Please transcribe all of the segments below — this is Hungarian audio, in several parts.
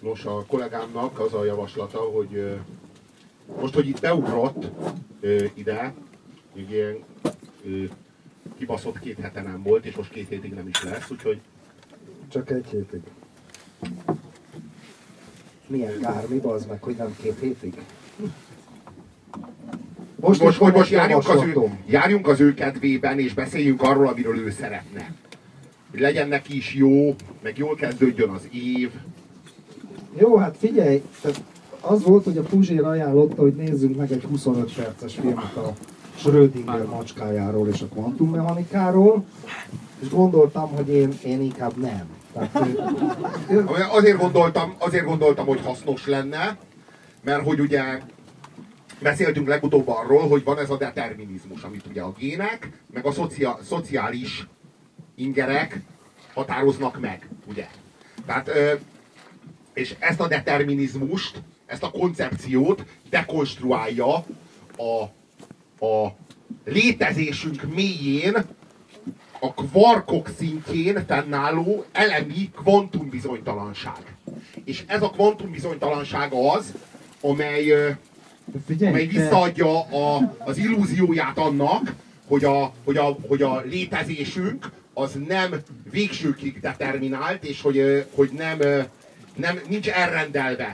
Nos, a kollégámnak az a javaslata, hogy most, hogy itt beugrott ide, még ilyen kibaszott 2 hete nem volt, és most 2 hétig nem is lesz, úgyhogy... Csak 1 hétig. Milyen kár, mi bazd meg, hogy nem 2 hétig? Most járjunk az ő kedvében, és beszéljünk arról, amiről ő szeretne. Hogy legyen neki is jó, meg jól kezdődjön az év. Jó, hát figyelj, az volt, hogy a Puzsér ajánlotta, hogy nézzünk meg egy 25 perces filmet a Schrödinger macskájáról és a kvantummechanikáról, és gondoltam, hogy én inkább nem. Tehát, azért gondoltam, hogy hasznos lenne, mert hogy ugye beszéltünk legutóbb arról, hogy van ez a determinizmus, amit ugye a gének, meg a szociális ingerek határoznak meg, ugye. Tehát, és ezt a determinizmust, ezt a koncepciót dekonstruálja a létezésünk mélyén, a kvarkok szintjén fennálló elemi kvantumbizonytalanság. És ez a kvantumbizonytalanság az, amely visszaadja az illúzióját annak, hogy a létezésünk az nem végsőkig determinált, és hogy nincs elrendelve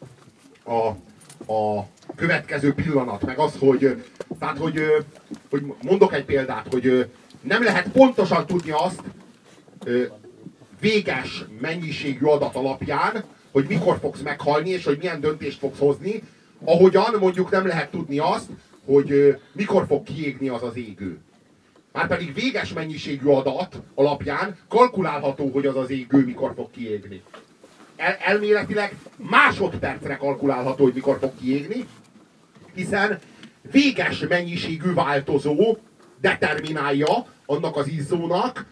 a következő pillanat, meg az, hogy mondok egy példát, hogy nem lehet pontosan tudni azt véges mennyiségű adat alapján, hogy mikor fogsz meghalni, és hogy milyen döntést fogsz hozni, ahogyan mondjuk nem lehet tudni azt, hogy mikor fog kiégni az az égő. Márpedig véges mennyiségű adat alapján kalkulálható, hogy az az égő mikor fog kiégni. Elméletileg másodpercre kalkulálható, hogy mikor fog kiégni, hiszen véges mennyiségű változó determinálja annak az izzónak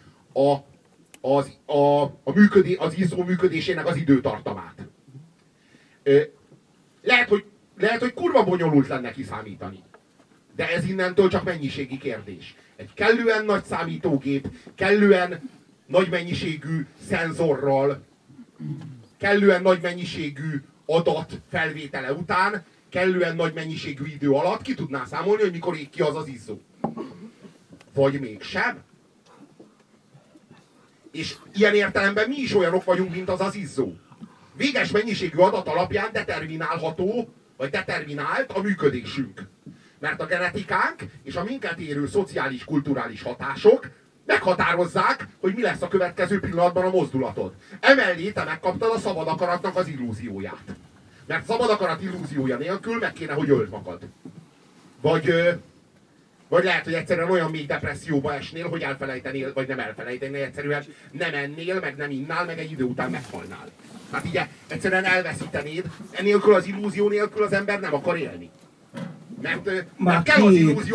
az izzó működésének az időtartamát. Lehet, hogy kurva bonyolult lenne kiszámítani. De ez innentől csak mennyiségi kérdés. Egy kellően nagy számítógép, kellően nagy mennyiségű szenzorral, kellően nagy mennyiségű adat felvétele után, kellően nagy mennyiségű idő alatt ki tudná számolni, hogy mikor ég ki az az izzó. Vagy mégsem. És ilyen értelemben mi is olyanok vagyunk, mint az az izzó. Véges mennyiségű adat alapján determinálható, vagy determinált a működésünk. Mert a genetikánk és a minket érő szociális-kulturális hatások meghatározzák, hogy mi lesz a következő pillanatban a mozdulatod. Emellé te megkaptad a szabad akaratnak az illúzióját. Mert szabad akarat illúziója nélkül meg kéne, hogy öld magad. Vagy lehet, hogy egyszerűen olyan mély depresszióba esnél, hogy elfelejtenél, vagy nem elfelejtenél, egyszerűen nem ennél, meg nem innál, meg egy idő után meghalnál. Hát így egyszerűen elveszítenéd, ennélkül az illúzió nélkül az ember nem akar élni. Mert kell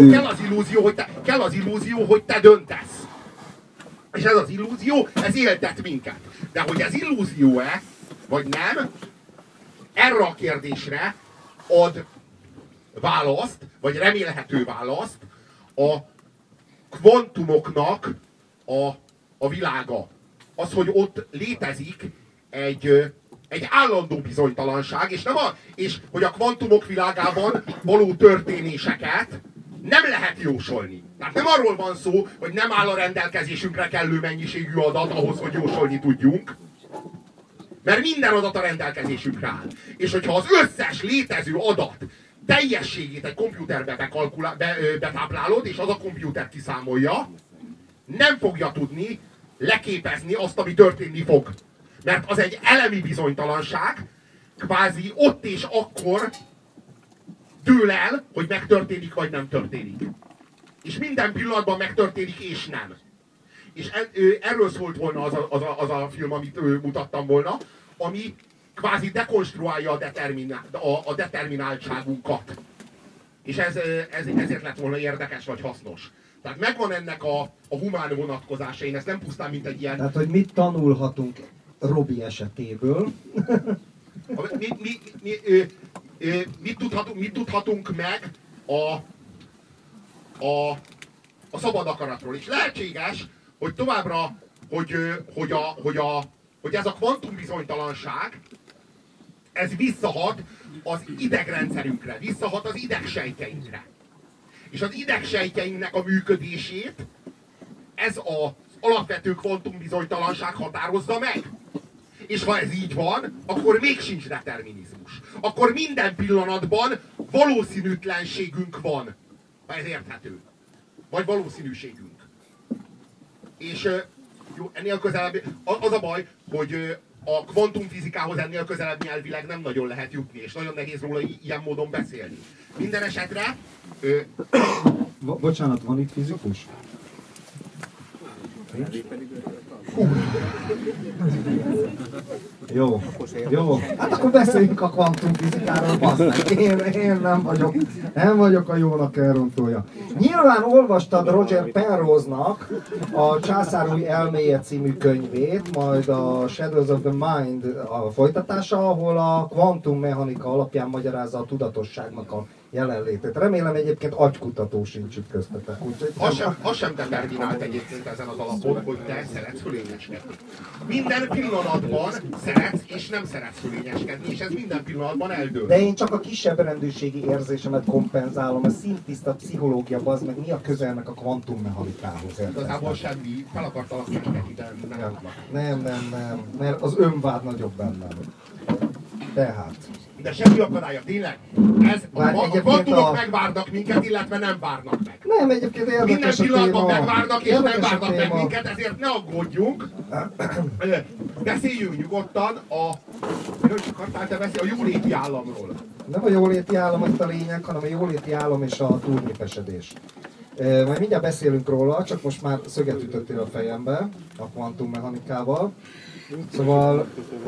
az illúzió, hogy te döntesz. És ez az illúzió, ez éltet minket. De hogy ez illúzió-e, vagy nem, erre a kérdésre ad választ, vagy remélhető választ a kvantumoknak a világa. Az, hogy ott létezik egy állandó bizonytalanság, és hogy a kvantumok világában való történéseket nem lehet jósolni. Tehát nem arról van szó, hogy nem áll a rendelkezésünkre kellő mennyiségű adat ahhoz, hogy jósolni tudjunk, mert minden adat a rendelkezésünkre áll. És hogyha az összes létező adat teljességét egy komputerbe betáplálod, és az a komputer kiszámolja, nem fogja tudni leképezni azt, ami történni fog. Mert az egy elemi bizonytalanság, kvázi ott és akkor dől el, hogy megtörténik vagy nem történik. És minden pillanatban megtörténik és nem. És erről szólt volna az a film, amit mutattam volna, ami kvázi dekonstruálja a determináltságunkat. És ezért lett volna érdekes vagy hasznos. Tehát megvan ennek a humán vonatkozása, én ezt nem pusztán mint egy ilyen... Tehát, hogy mit tanulhatunk Robi esetéből? Mit tudhatunk meg a szabad akaratról. És lehetséges, hogy továbbra, hogy ez a kvantumbizonytalanság, ez visszahat az idegrendszerünkre, visszahat az idegsejtjeinkre. És az idegsejtjeinknek a működését ez az alapvető kvantumbizonytalanság határozza meg. És ha ez így van, akkor még sincs determinizmus. Akkor minden pillanatban valószínűtlenségünk van, ha ez érthető. Vagy valószínűségünk. És jó, ennél közelebb, az a baj, hogy a kvantumfizikához ennél közelebb nyelvileg nem nagyon lehet jutni, és nagyon nehéz róla ilyen módon beszélni. Minden esetre... Bocsánat, van itt fizikus? Jó, jó. Hát akkor beszéljünk a kvantumfizikáról, basszák. Én nem vagyok a jónak elrontója. Nyilván olvastad Roger Penrose-nak a Császár új elméje című könyvét, majd a Shadows of the Mind a folytatása, ahol a kvantummechanika alapján magyarázza a tudatosságnak a jelenlétét. Remélem egyébként agykutató sincs itt köztetek. Az sem determinált egyébként ezen az alapon, hogy te szeretsz fölényeskedni. Minden pillanatban szeretsz és nem szeretsz fölényeskedni, és ez minden pillanatban eldől. De én csak a kisebb rendőrségi érzésemet kompenzálom, a szintiszta pszichológia, az meg mi a közelnek a kvantummechanikához. Igazából semmi, fel akartalak minket ide, nem. Nem, mert az önvád nagyobb bennem. Tehát... De semmi akadálya, tényleg. A kvantumok megvárnak minket, illetve nem várnak meg. Nem, egyébként érdekes minden pillanatban téma. megvárnak, és nem várnak meg minket, ezért ne aggódjunk. Beszéljünk nyugodtan miről akartál te beszélni? A jóléti államról. Nem a jóléti állam itt a lényeg, hanem a jóléti állam és a túlnépesedés. Majd mindjárt beszélünk róla, csak most már szöget ütöttél a fejembe a kvantummechanikával. Szóval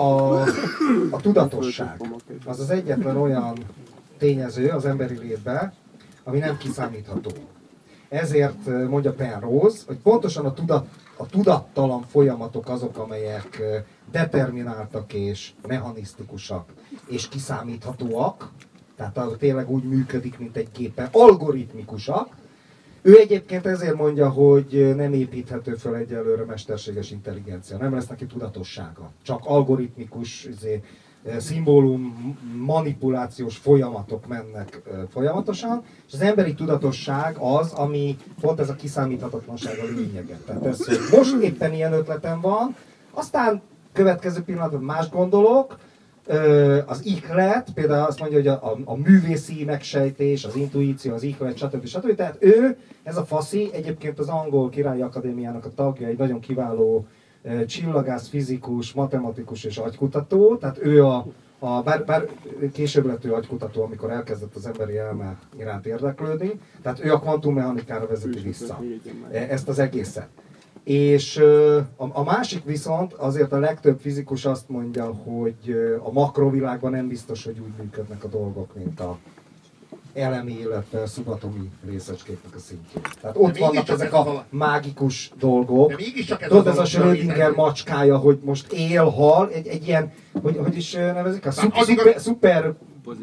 a tudatosság az az egyetlen olyan tényező az emberi létben, ami nem kiszámítható. Ezért mondja Penrose, hogy pontosan a tudattalan folyamatok azok, amelyek determináltak és mechanisztikusak és kiszámíthatóak, tehát tényleg úgy működik, mint egy gépen, algoritmikusak. Ő egyébként ezért mondja, hogy nem építhető föl egyelőre mesterséges intelligencia, nem lesz neki tudatossága. Csak algoritmikus szimbólum manipulációs folyamatok mennek folyamatosan, és az emberi tudatosság az, ami pont ez a kiszámíthatatlanság a lényege. Tehát ez, hogy most éppen ilyen ötletem van, aztán következő pillanatban más gondolok, az ihlet, például azt mondja, hogy a művészi megsejtés, az intuíció, az ihlet, stb. Tehát ő, ez a faszi, egyébként az Angol Királyi Akadémiának a tagja, egy nagyon kiváló csillagász, fizikus, matematikus és agykutató, tehát ő bár később lett ő agykutató, amikor elkezdett az emberi elme iránt érdeklődni, tehát ő a kvantummechanikára vezeti vissza ezt az egészet. És a másik viszont, azért a legtöbb fizikus azt mondja, hogy a makrovilágban nem biztos, hogy úgy működnek a dolgok, mint a elemi, illetve szubatomi részecskéknek a szintjén. Tehát ott vannak ezek a mágikus dolgok. Tudod, ez a Schrödinger macskája, hogy most él, hal, egy ilyen, hogy is nevezik? A szuper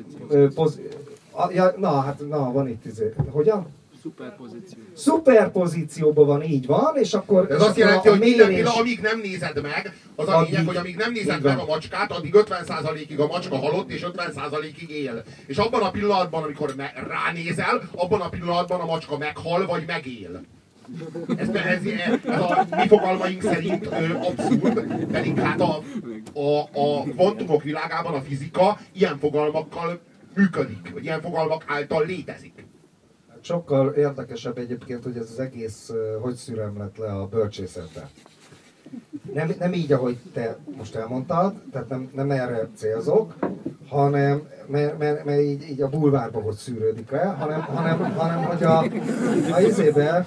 van itt hogyan? Szuperpozícióban van, így van, és akkor... Ez azt jelenti, hogy amíg nem nézed meg, az a lényeg, hogy amíg nem nézed meg a macskát, addig 50%-ig a macska halott, és 50%-ig él. És abban a pillanatban, amikor ránézel, abban a pillanatban a macska meghal, vagy megél. Ez a mi fogalmaink szerint abszurd, pedig hát a kvantumok világában a fizika ilyen fogalmakkal működik, vagy ilyen fogalmak által létezik. Sokkal érdekesebb egyébként, hogy ez az egész hogy szüremlett le a bölcsészetbe. Nem így, ahogy te most elmondtad, tehát nem erre célzok, hanem mert így a bulvárba hogy szűrődik le, hanem hogy a izébe,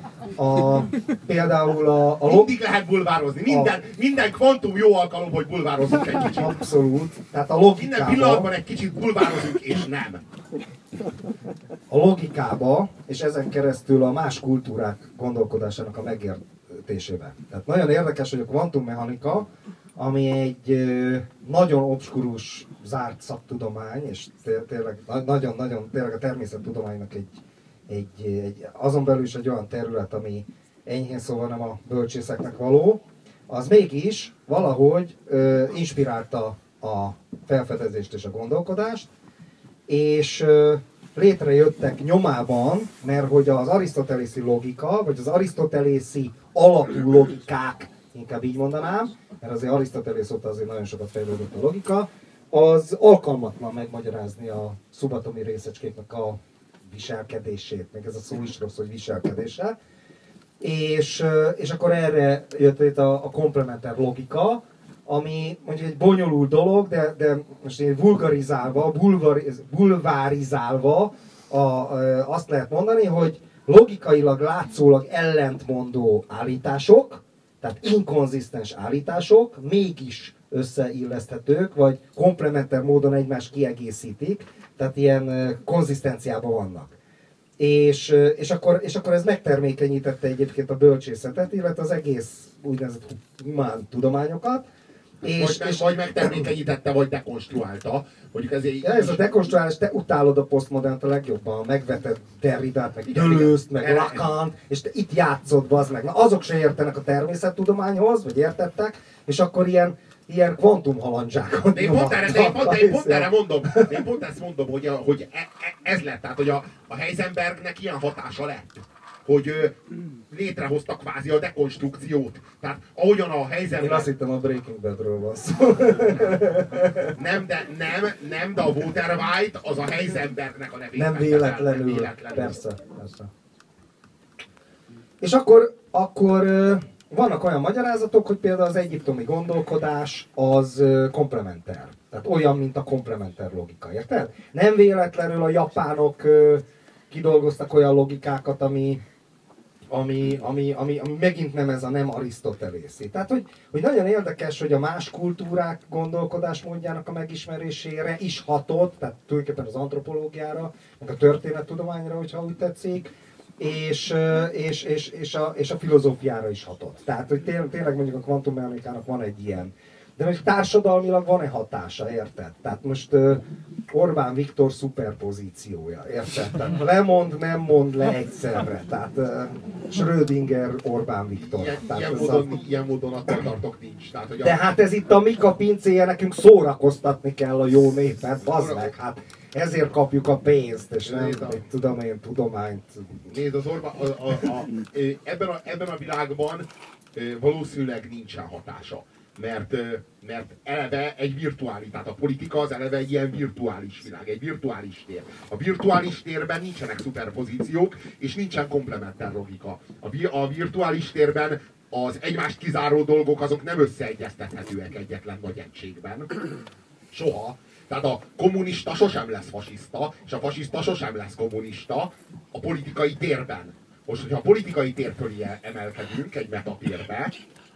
például mindig lehet bulvározni, minden kvantum jó alkalom, hogy bulvározunk egy kicsit. Abszolút. Tehát a logikában... Minden pillanatban egy kicsit bulvározunk, és nem. A logikába, és ezen keresztül a más kultúrák gondolkodásának a megértésébe. Tehát nagyon érdekes, hogy a kvantummechanika, ami egy nagyon obskurus, zárt szaktudomány, és tényleg nagyon tényleg a természettudománynak egy azon belül is egy olyan terület, ami enyhén szóval nem a bölcsészeknek való, az mégis valahogy inspirálta a felfedezést és a gondolkodást, és létrejöttek nyomában, mert hogy az arisztotelészi logika, vagy az arisztotelészi alapú logikák, inkább így mondanám, mert azért Arisztotelész óta azért nagyon sokat fejlődött a logika, az alkalmatlan megmagyarázni a szubatomi részecskéknek a viselkedését, meg ez a szó is rossz, hogy viselkedése. És akkor erre jött létre a komplementer logika, ami mondjuk egy bonyolult dolog, de most én vulgarizálva, bulvárizálva azt lehet mondani, hogy logikailag látszólag ellentmondó állítások, tehát inkonzisztens állítások, mégis összeilleszthetők, vagy komplementer módon egymást kiegészítik, tehát ilyen konzisztenciában vannak. És akkor ez megtermékenyítette egyébként a bölcsészetet, illetve az egész úgynevezett humán tudományokat. Vagy megtermékenyítette, vagy dekonstruálta. Mondjuk ez a dekonstruálás, te utálod a posztmodernt a legjobban, megveted Derridát, meg Deleuze-t, meg Lacant, és te itt játszod, bazd meg. Na, azok se értenek a természettudományhoz, vagy értettek, és akkor ilyen kvantumhalandzsákot én pont ezt mondom, hogy ez lett, tehát hogy a Heisenbergnek ilyen hatása lett, hogy létrehozta kvázi a dekonstrukciót. Tehát ahogyan a Heisenberg... Én azt hittem, a Breaking Badről van szó. Nem, de a Walter White az a Heisenbergnek a nevét. Nem véletlenül. Persze. És akkor vannak olyan magyarázatok, hogy például az egyiptomi gondolkodás az komplementer. Tehát olyan, mint a komplementer logika, érted? Nem véletlenül a japánok kidolgoztak olyan logikákat, ami megint nem arisztotelészi. Tehát, hogy nagyon érdekes, hogy a más kultúrák gondolkodásmódjának a megismerésére is hatott, tehát tulajdonképpen az antropológiára, meg a történettudományra, hogyha úgy tetszik, és a filozófiára is hatott. Tehát, hogy tényleg mondjuk a kvantummechanikának van egy ilyen. De most társadalmilag van-e hatása, érted? Tehát most Orbán Viktor szuperpozíciója, érted? Tehát lemond, nem mond le egyszerre. Tehát Schrödinger, Orbán Viktor. Ilyen módon attól tartok nincs. Tehát, hogy de hát ez itt a Mika pincéje, nekünk szórakoztatni kell a jó népet, bazd meg, hát ezért kapjuk a pénzt, és nem tudom én, tudományt. Nézd, az Orbán, ebben a világban valószínűleg nincsen hatása. Mert eleve egy virtuális, tehát a politika az eleve egy ilyen virtuális világ, egy virtuális tér. A virtuális térben nincsenek szuperpozíciók, és nincsen komplementer logika. A virtuális térben az egymást kizáró dolgok azok nem összeegyeztethetőek egyetlen nagy egységben. Soha. Tehát a kommunista sosem lesz fasiszta, és a fasiszta sosem lesz kommunista a politikai térben. Most, hogyha a politikai tér fölé emelkedünk egy metatérbe,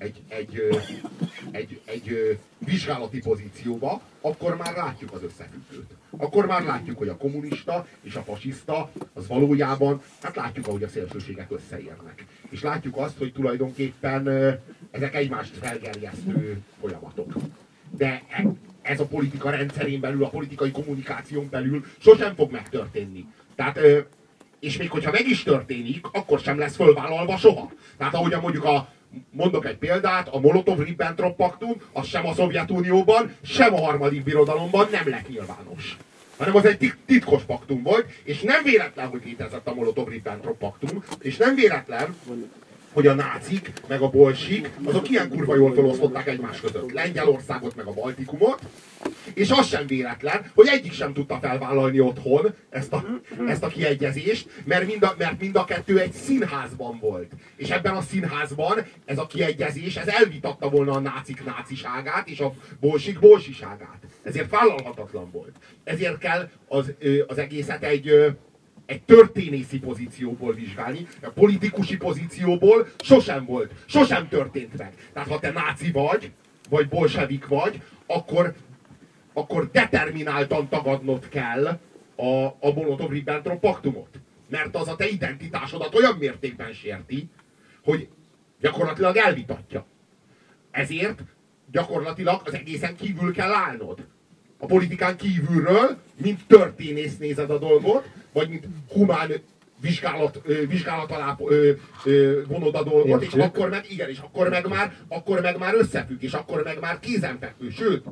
egy vizsgálati pozícióba, akkor már látjuk az összefüggőt. Akkor már látjuk, hogy a kommunista és a fasiszta az valójában, hát látjuk, ahogy a szélsőségek összeérnek. És látjuk azt, hogy tulajdonképpen ezek egymást felgerjesztő folyamatok. De ez a politika rendszerén belül, a politikai kommunikáción belül sosem fog megtörténni. Tehát, és még hogyha meg is történik, akkor sem lesz fölvállalva soha. Tehát ahogyan mondjuk mondok egy példát, a Molotov-Ribbentrop paktum, az sem a Szovjetunióban, sem a harmadik birodalomban nem lett nyilvános. Hanem az egy titkos paktum volt, és nem véletlen, hogy létezett a Molotov-Ribbentrop paktum, és nem véletlen, hogy a nácik, meg a bolsik, azok ilyen kurva jól felosztották egymás között Lengyelországot, meg a Baltikumot, és az sem véletlen, hogy egyik sem tudta felvállalni otthon ezt a kiegyezést, mert mind a kettő egy színházban volt. És ebben a színházban ez a kiegyezés, ez elvitatta volna a nácik náciságát és a bolsik bolsiságát. Ezért vállalhatatlan volt. Ezért kell az egészet egy történészi pozícióból vizsgálni, a politikusi pozícióból sosem volt, sosem történt meg. Tehát ha te náci vagy bolsevik vagy, akkor determináltan tagadnod kell a Molotov-Ribbentrop paktumot. Mert az a te identitásodat olyan mértékben sérti, hogy gyakorlatilag elvitatja. Ezért gyakorlatilag az egészen kívül kell állnod. A politikán kívülről, mint történész nézed a dolgot, vagy mint humán vizsgálat alá vonod a dolgot, és akkor meg már összefügg, és akkor meg már kézenfekvő. Sőt,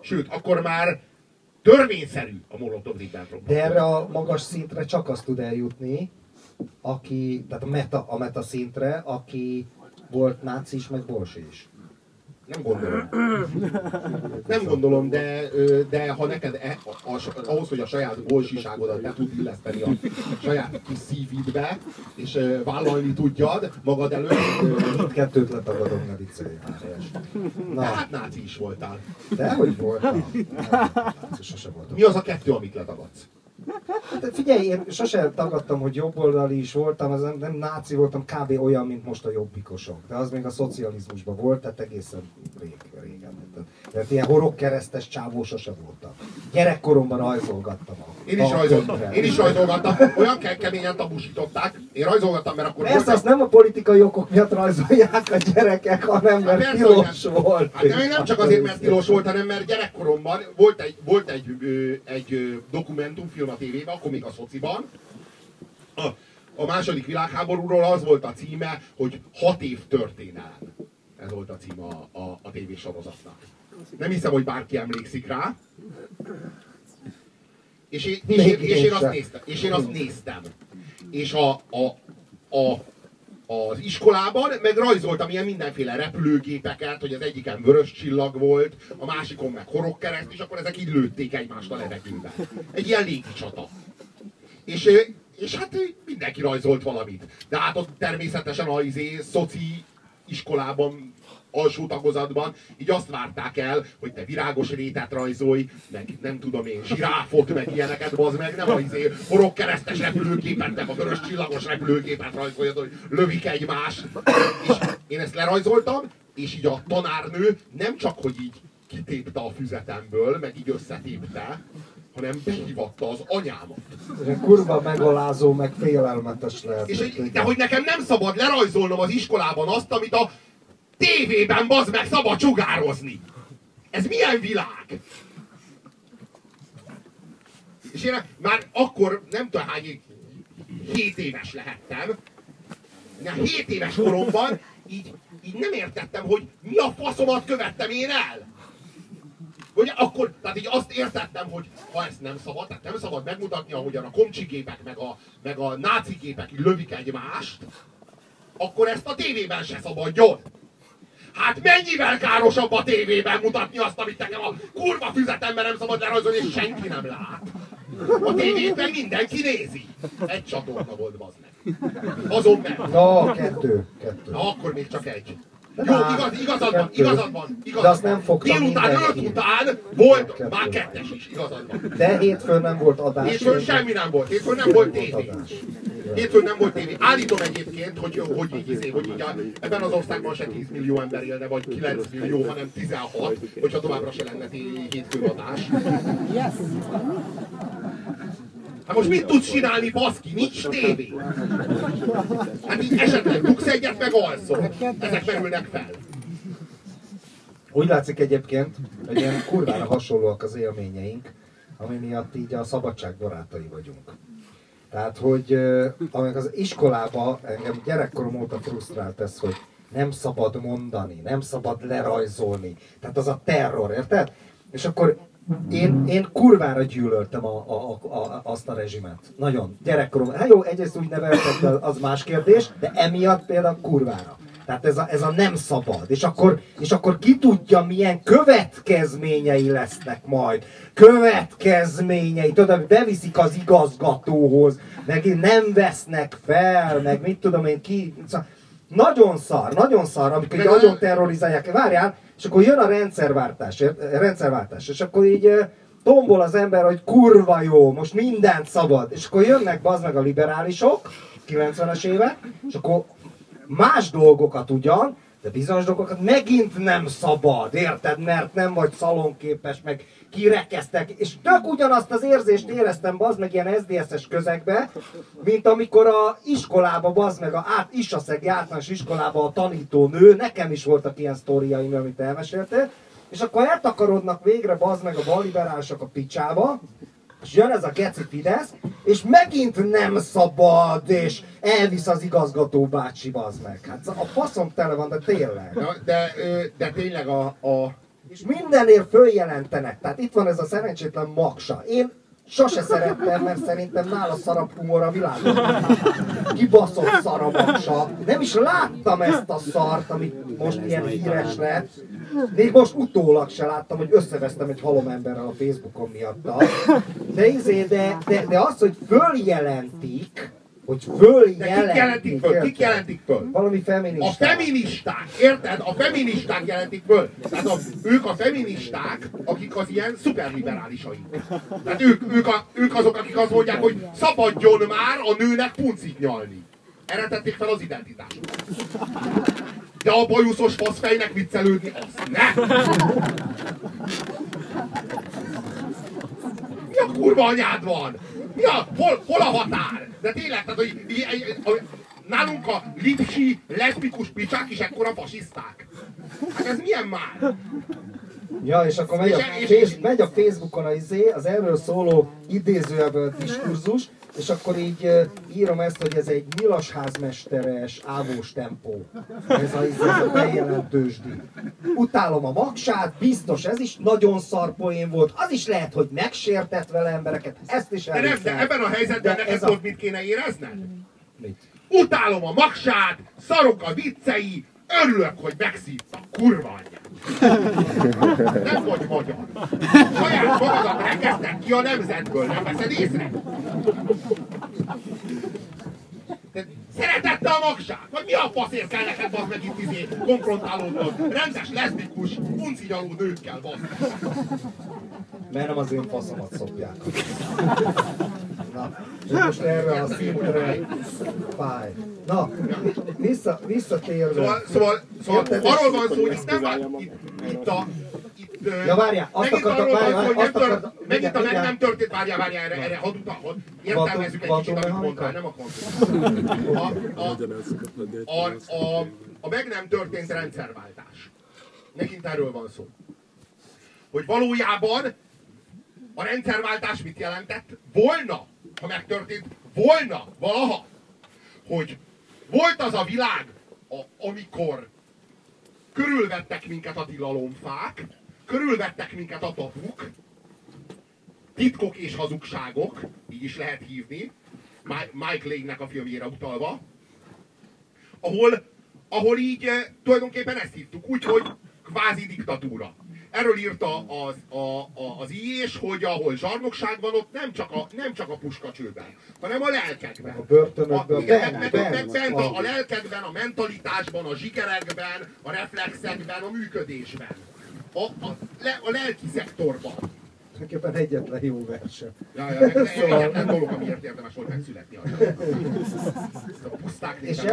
Sőt, akkor már törvényszerű a Molotov-Ribbentrop. De erre a magas szintre csak azt tud eljutni, aki, tehát a meta szintre, aki volt náci is, meg bolsi is. Nem gondolom. Nem gondolom, de ha neked ahhoz, hogy a saját bolsiságodat be tud illeszteni a saját kis szívidbe, és vállalni tudjad magad előtt... Mindkettőt letagadom, ne viccelj már. Hát náci is voltál. Dehogy voltam. Náci sosem voltam. Mi az a kettő, amit letagadsz? Hát figyelj, én sosem tagadtam, hogy jobboldali is voltam, az nem náci voltam, kb. Olyan, mint most a jobbikosok. De az még a szocializmusban volt, tehát egészen régen. Tehát ilyen horogkeresztes csávó sosem voltam. Gyerekkoromban rajzolgattam. Én is rajzolgattam. Olyan keményen tabusították. Én rajzolgattam, mert akkor... Persze, azt nem a politikai okok miatt rajzolják a gyerekek, hanem mert tilos volt. Hát de nem csak azért, mert tilos volt, hanem mert gyerekkoromban volt egy dokumentumfilm a tévében, akkor még a szociban. A második világháborúról az volt a címe, hogy 6 év történelem. Ez volt a címe a tévésorozatnak. Nem hiszem, hogy bárki emlékszik rá. És én azt néztem. És az iskolában meg rajzoltam ilyen mindenféle repülőgépeket, hogy az egyiken vörös csillag volt, a másikon meg horogkereszt, és akkor ezek így lőtték egymást a levegőbe. Egy ilyen légicsata. És hát mindenki rajzolt valamit. De hát ott természetesen a szoci iskolában, alsó tagozatban, így azt várták el, hogy te virágos rétet rajzolj, meg nem tudom én, zsiráfot, meg ilyeneket, bazd meg, nem a horogkeresztes repülőgépet, meg a vörös csillagos repülőgépet rajzoljad, hogy lövik egymást. És én ezt lerajzoltam, és így a tanárnő nem csak, hogy így kitépte a füzetemből, meg így összetépte, hanem behívatta az anyámat. Ez kurva megalázó, meg félelmetes lehet. De hogy nekem nem szabad lerajzolnom az iskolában azt, amit a tévében, bazd meg, szabad sugározni. Ez milyen világ? És én már akkor, nem tudom hány, 7 éves lehettem. 7 éves koromban így nem értettem, hogy mi a faszomat követtem én el. Hogy akkor, tehát így azt értettem, hogy ha ezt nem szabad, tehát nem szabad megmutatni, ahogyan a komcsigépek, meg a náci gépek lövik egymást, akkor ezt a tévében se szabadjon. Hát mennyivel károsabb a tévében mutatni azt, amit nekem a kurva füzetemben nem szabad lerajzolni, és senki nem lát. A tévében mindenki nézi. Egy csatorna volt, bazd meg. Azon meg. Na, kettő. Na, akkor még csak egy. Jó, igazad van. De azt nem fogtam délután, 5 után volt már 2-es is, igazad van. De hétfőn nem volt adás. Hétfőn semmi nem volt, hétfőn nem volt tévé. Hétfőn nem volt tévé. Állítom egyébként, hogy ebben az országban se 10 millió ember élne, vagy 9 millió, hanem 16, hogyha továbbra se lenne hétfőn adás. Yes. Hát most mit tudsz csinálni, baszki? Nincs tévé. Hát így esetleg dugsz egyet, meg alszol. Ezek merülnek fel. Úgy látszik egyébként, hogy ilyen kurvára hasonlóak az élményeink, ami miatt így a szabadság barátai vagyunk. Tehát, hogy amíg az iskolában engem gyerekkorom óta frusztrált ez, hogy nem szabad mondani, nem szabad lerajzolni. Tehát az a terror, érted? És akkor én kurvára gyűlöltem azt a rezsimet. Nagyon. Gyerekkorom. Hát jó, egyrészt úgy neveltek, az más kérdés, de emiatt például kurvára. Tehát ez a nem szabad. És akkor ki tudja, milyen következményei lesznek majd. Következményei. Tudod, beviszik az igazgatóhoz, meg nem vesznek fel, meg mit tudom én ki. Nagyon szar, amikor így nagyon terrorizálják. Várjál, és akkor jön a rendszerváltás, és akkor így tombol az ember, hogy kurva jó, most mindent szabad. És akkor jönnek bazd meg a liberálisok, 90-es évek, és akkor más dolgokat ugyan, de bizonyos dolgokat megint nem szabad, érted? Mert nem vagy szalonképes, meg kirekesztek, és tök ugyanazt az érzést éreztem bazd meg ilyen SZDSZ-es közegbe, mint amikor a iskolába bazd meg, Issaszegi általános iskolába a tanítónő, nekem is voltak ilyen sztoriaim, amit elmeséltél, és akkor eltakarodnak végre bazd meg a balliberálisok a picsába, és jön ez a geci Fidesz, és megint nem szabad, és elvisz az igazgató bácsi, bazd meg. Hát a faszom tele van, de tényleg. De tényleg És mindenért följelentenek. Tehát itt van ez a szerencsétlen Maksa. Én sose szerettem, mert szerintem nála szarabb humor a világon. Kibaszott szar a Maksa. Nem is láttam ezt a szart, amit most ilyen híres lett. Még most utólag se láttam, hogy összevesztem egy halom emberrel a Facebookon miatta. De az, hogy följelentik, Kik jelentik föl? Valami feministák. A feministák, érted? A feministák jelentik föl. Tehát ők a feministák, akik az ilyen szuperliberálisaik. Tehát ők azok, akik azt mondják, hogy szabadjon már a nőnek puncit nyalni. Erre tették fel az identitásukat. De a bajuszos faszfejnek viccelődni, azt ne! Mi a kurva anyád van? Hol a határ? De tényleg, tehát, hogy nálunk a lipsi, leszbikus picsák is ekkora fasiszták. Hát ez milyen már? Ja, és akkor megy a Facebookon az erről szóló idézőjelből diskurzus, és akkor így írom ezt, hogy ez egy nyilaszházmesteres, ávós tempó. Ez a bejelentősdi. Utálom a Maksát, biztos ez is nagyon szar poén volt, az is lehet, hogy megsértett vele embereket, ezt is elhiszem. De ebben a helyzetben neked tudod, mit kéne érezned? Mit? Utálom a Maksát, szarok a viccei, örülök, hogy megszívta, kurva anyját. Nem vagy magyar. Saját magadat rekesztek ki a nemzetből, nem veszed észre? Szeretette a Maksát? Vagy mi a faszért kell neked bazd meg itt konfrontálódnod? Rendes, leszbikus, puncinyaló nőkkel bazd meg. Mert nem az én faszomat szopják. Na, most erre a szintre fáj. Na, visszatérve. Szóval arról van szó, hogy itt nem ja, várjál, azt akartam, megint a meg nem történt, várjál, erre hadd értelmezzük egy kicsit, amit mondtál, nem a a meg nem történt rendszerváltás. Megint erről van szó. Hogy valójában a rendszerváltás mit jelentett? Volna, ha megtörtént, volna valaha, hogy volt az a világ, amikor körülvettek minket a tilalomfák, körülvettek minket a tabuk, titkok és hazugságok, így is lehet hívni, Mike Leigh-nek a filmjére utalva, ahol így tulajdonképpen ezt hívtuk úgy, hogy kvázi diktatúra. Erről írta az I.és, hogy ahol zsarnokság van, ott nem csak a puskacsőben, hanem a lelkekben. A börtönökben, bent a lelkekben, a mentalitásban, a zsigerekben, a reflexekben, a működésben. A lelki szektorban. Tulajdonképpen egyetlen jó verse. Egyetlen dolog, amiért érdemes volt megszületni. A puszták és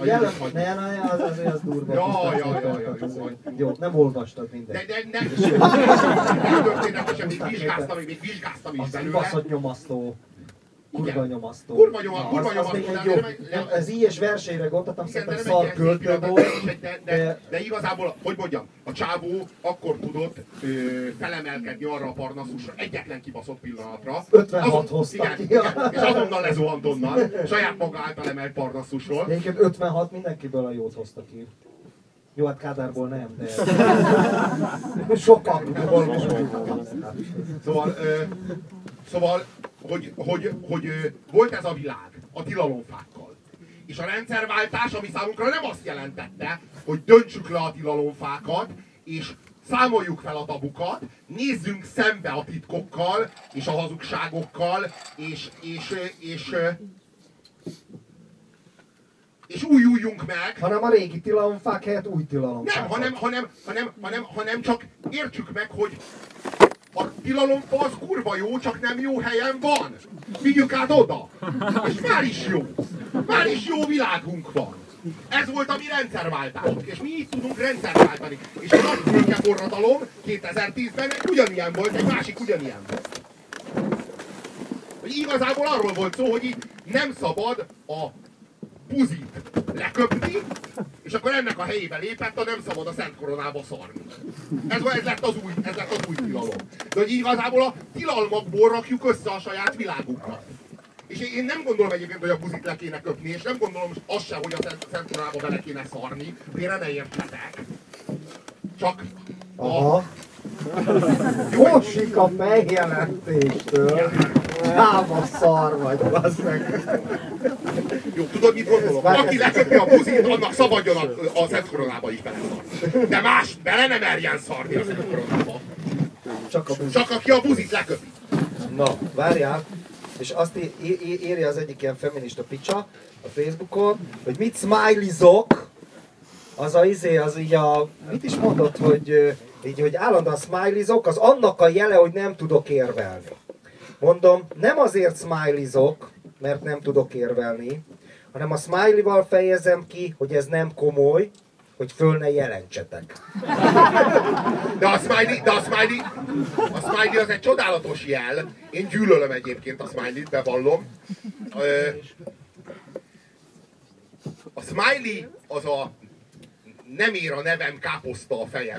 az durva. Jó, nem olvastad mindegy. Nem történetes, még vizsgáztam is belőle. Baszott nyomasztó. Kurva nyomasztó. Kurva nyomasztó. Ez I.és versenyre gondoltam, szerintem szar költő volt. De igazából, hogy mondjam, a csávó akkor tudott felemelkedni arra a Parnasszusra egyetlen kibaszott pillanatra. 56 hozta ki. És azonnal lezuhant onnan, saját maga által emelt Parnasszusról. Egyébként 56 mindenkiből a jót hozta ki. Jó, hát Kádárból nem, de sokakból. Szóval hogy volt ez a világ a tilalomfákkal. És a rendszerváltás, ami számunkra nem azt jelentette, hogy döntsük le a tilalomfákat, és számoljuk fel a tabukat, nézzünk szembe a titkokkal, és a hazugságokkal, és újuljunk meg. Hanem a régi tilalomfák helyett új tilalomfák. Nem, hanem csak értsük meg, hogy a tilalomfa az kurva jó, csak nem jó helyen van. Vigyük át oda. És már is jó. Már is jó világunk van. Ez volt a mi rendszerváltásunk, és mi így tudunk rendszerváltani. És a nagyfülke forradalom 2010-ben ugyanilyen volt, egy másik ugyanilyen volt. Hogy igazából arról volt szó, hogy így nem szabad a buzit leköpni, és akkor ennek a helyébe lépett a nem szabad a Szent Koronába szarni. Ez lett az új tilalom. De hogy igazából a tilalmakból rakjuk össze a saját világunkat. És én nem gondolom egyébként, hogy a buzit le kéne köpni, és nem gondolom azt sem, hogy a Szent Koronába bele kéne szarni, félre ne értsetek. Csak Hossik a fejjelentéstől. Hába szar vagy, basszeg. Jó, tudod, mit gondolom? Aki leköpi a buzit, annak szabadjon a Szent Koronába is beleszarni. De más bele nem merjen szarni a Szent Koronába. Csak aki a buzit leköpi. Na, várjál. És azt írja az egyik ilyen feminista picsa a Facebookon, hogy mit smileyzok, az így a, mit is mondott, hogy így, hogy állandóan smileyzok, az annak a jele, hogy nem tudok érvelni. Mondom, nem azért smileyzok, mert nem tudok érvelni, hanem a smiley-val fejezem ki, hogy ez nem komoly, hogy föl ne jelentsetek. De a smiley az egy csodálatos jel. Én gyűlölöm egyébként a smiley-t, bevallom. A smiley az a nem ér a nevem, káposzta a fejem.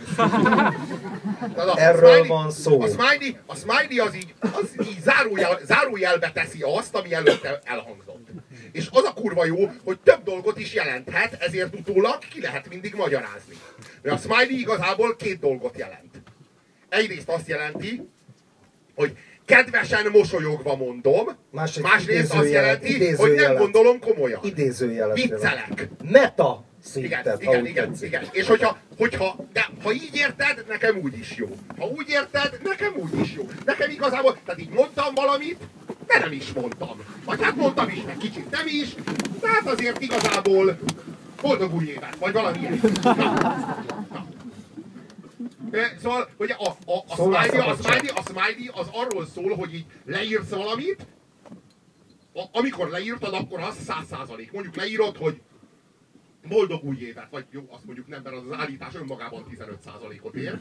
Erről van szó. A smiley az így zárójelbe teszi azt, ami előtte elhangzott. És az a kurva jó, hogy több dolgot is jelenthet, ezért utólag ki lehet mindig magyarázni. Mert a smiley igazából két dolgot jelent. Egyrészt azt jelenti, hogy kedvesen mosolyogva mondom, másrészt azt jelenti, hogy nem gondolom komolyan. Idézőjelet. Viccelek. Meta szintet. Igen. És de ha így érted, nekem úgy is jó. Ha úgy érted, nekem úgy is jó. Nekem igazából, tehát így mondtam valamit, de nem is mondtam. Vagy hát mondtam is, meg kicsit nem is, de hát azért igazából boldog új évet, vagy valami ilyen. Na. Szóval, hogy a smiley az arról szól, hogy így leírsz valamit, amikor leírtad, akkor az 100%. Mondjuk leírod, hogy boldog új évet, vagy jó, azt mondjuk nem, mert az állítás önmagában 15%-ot ér.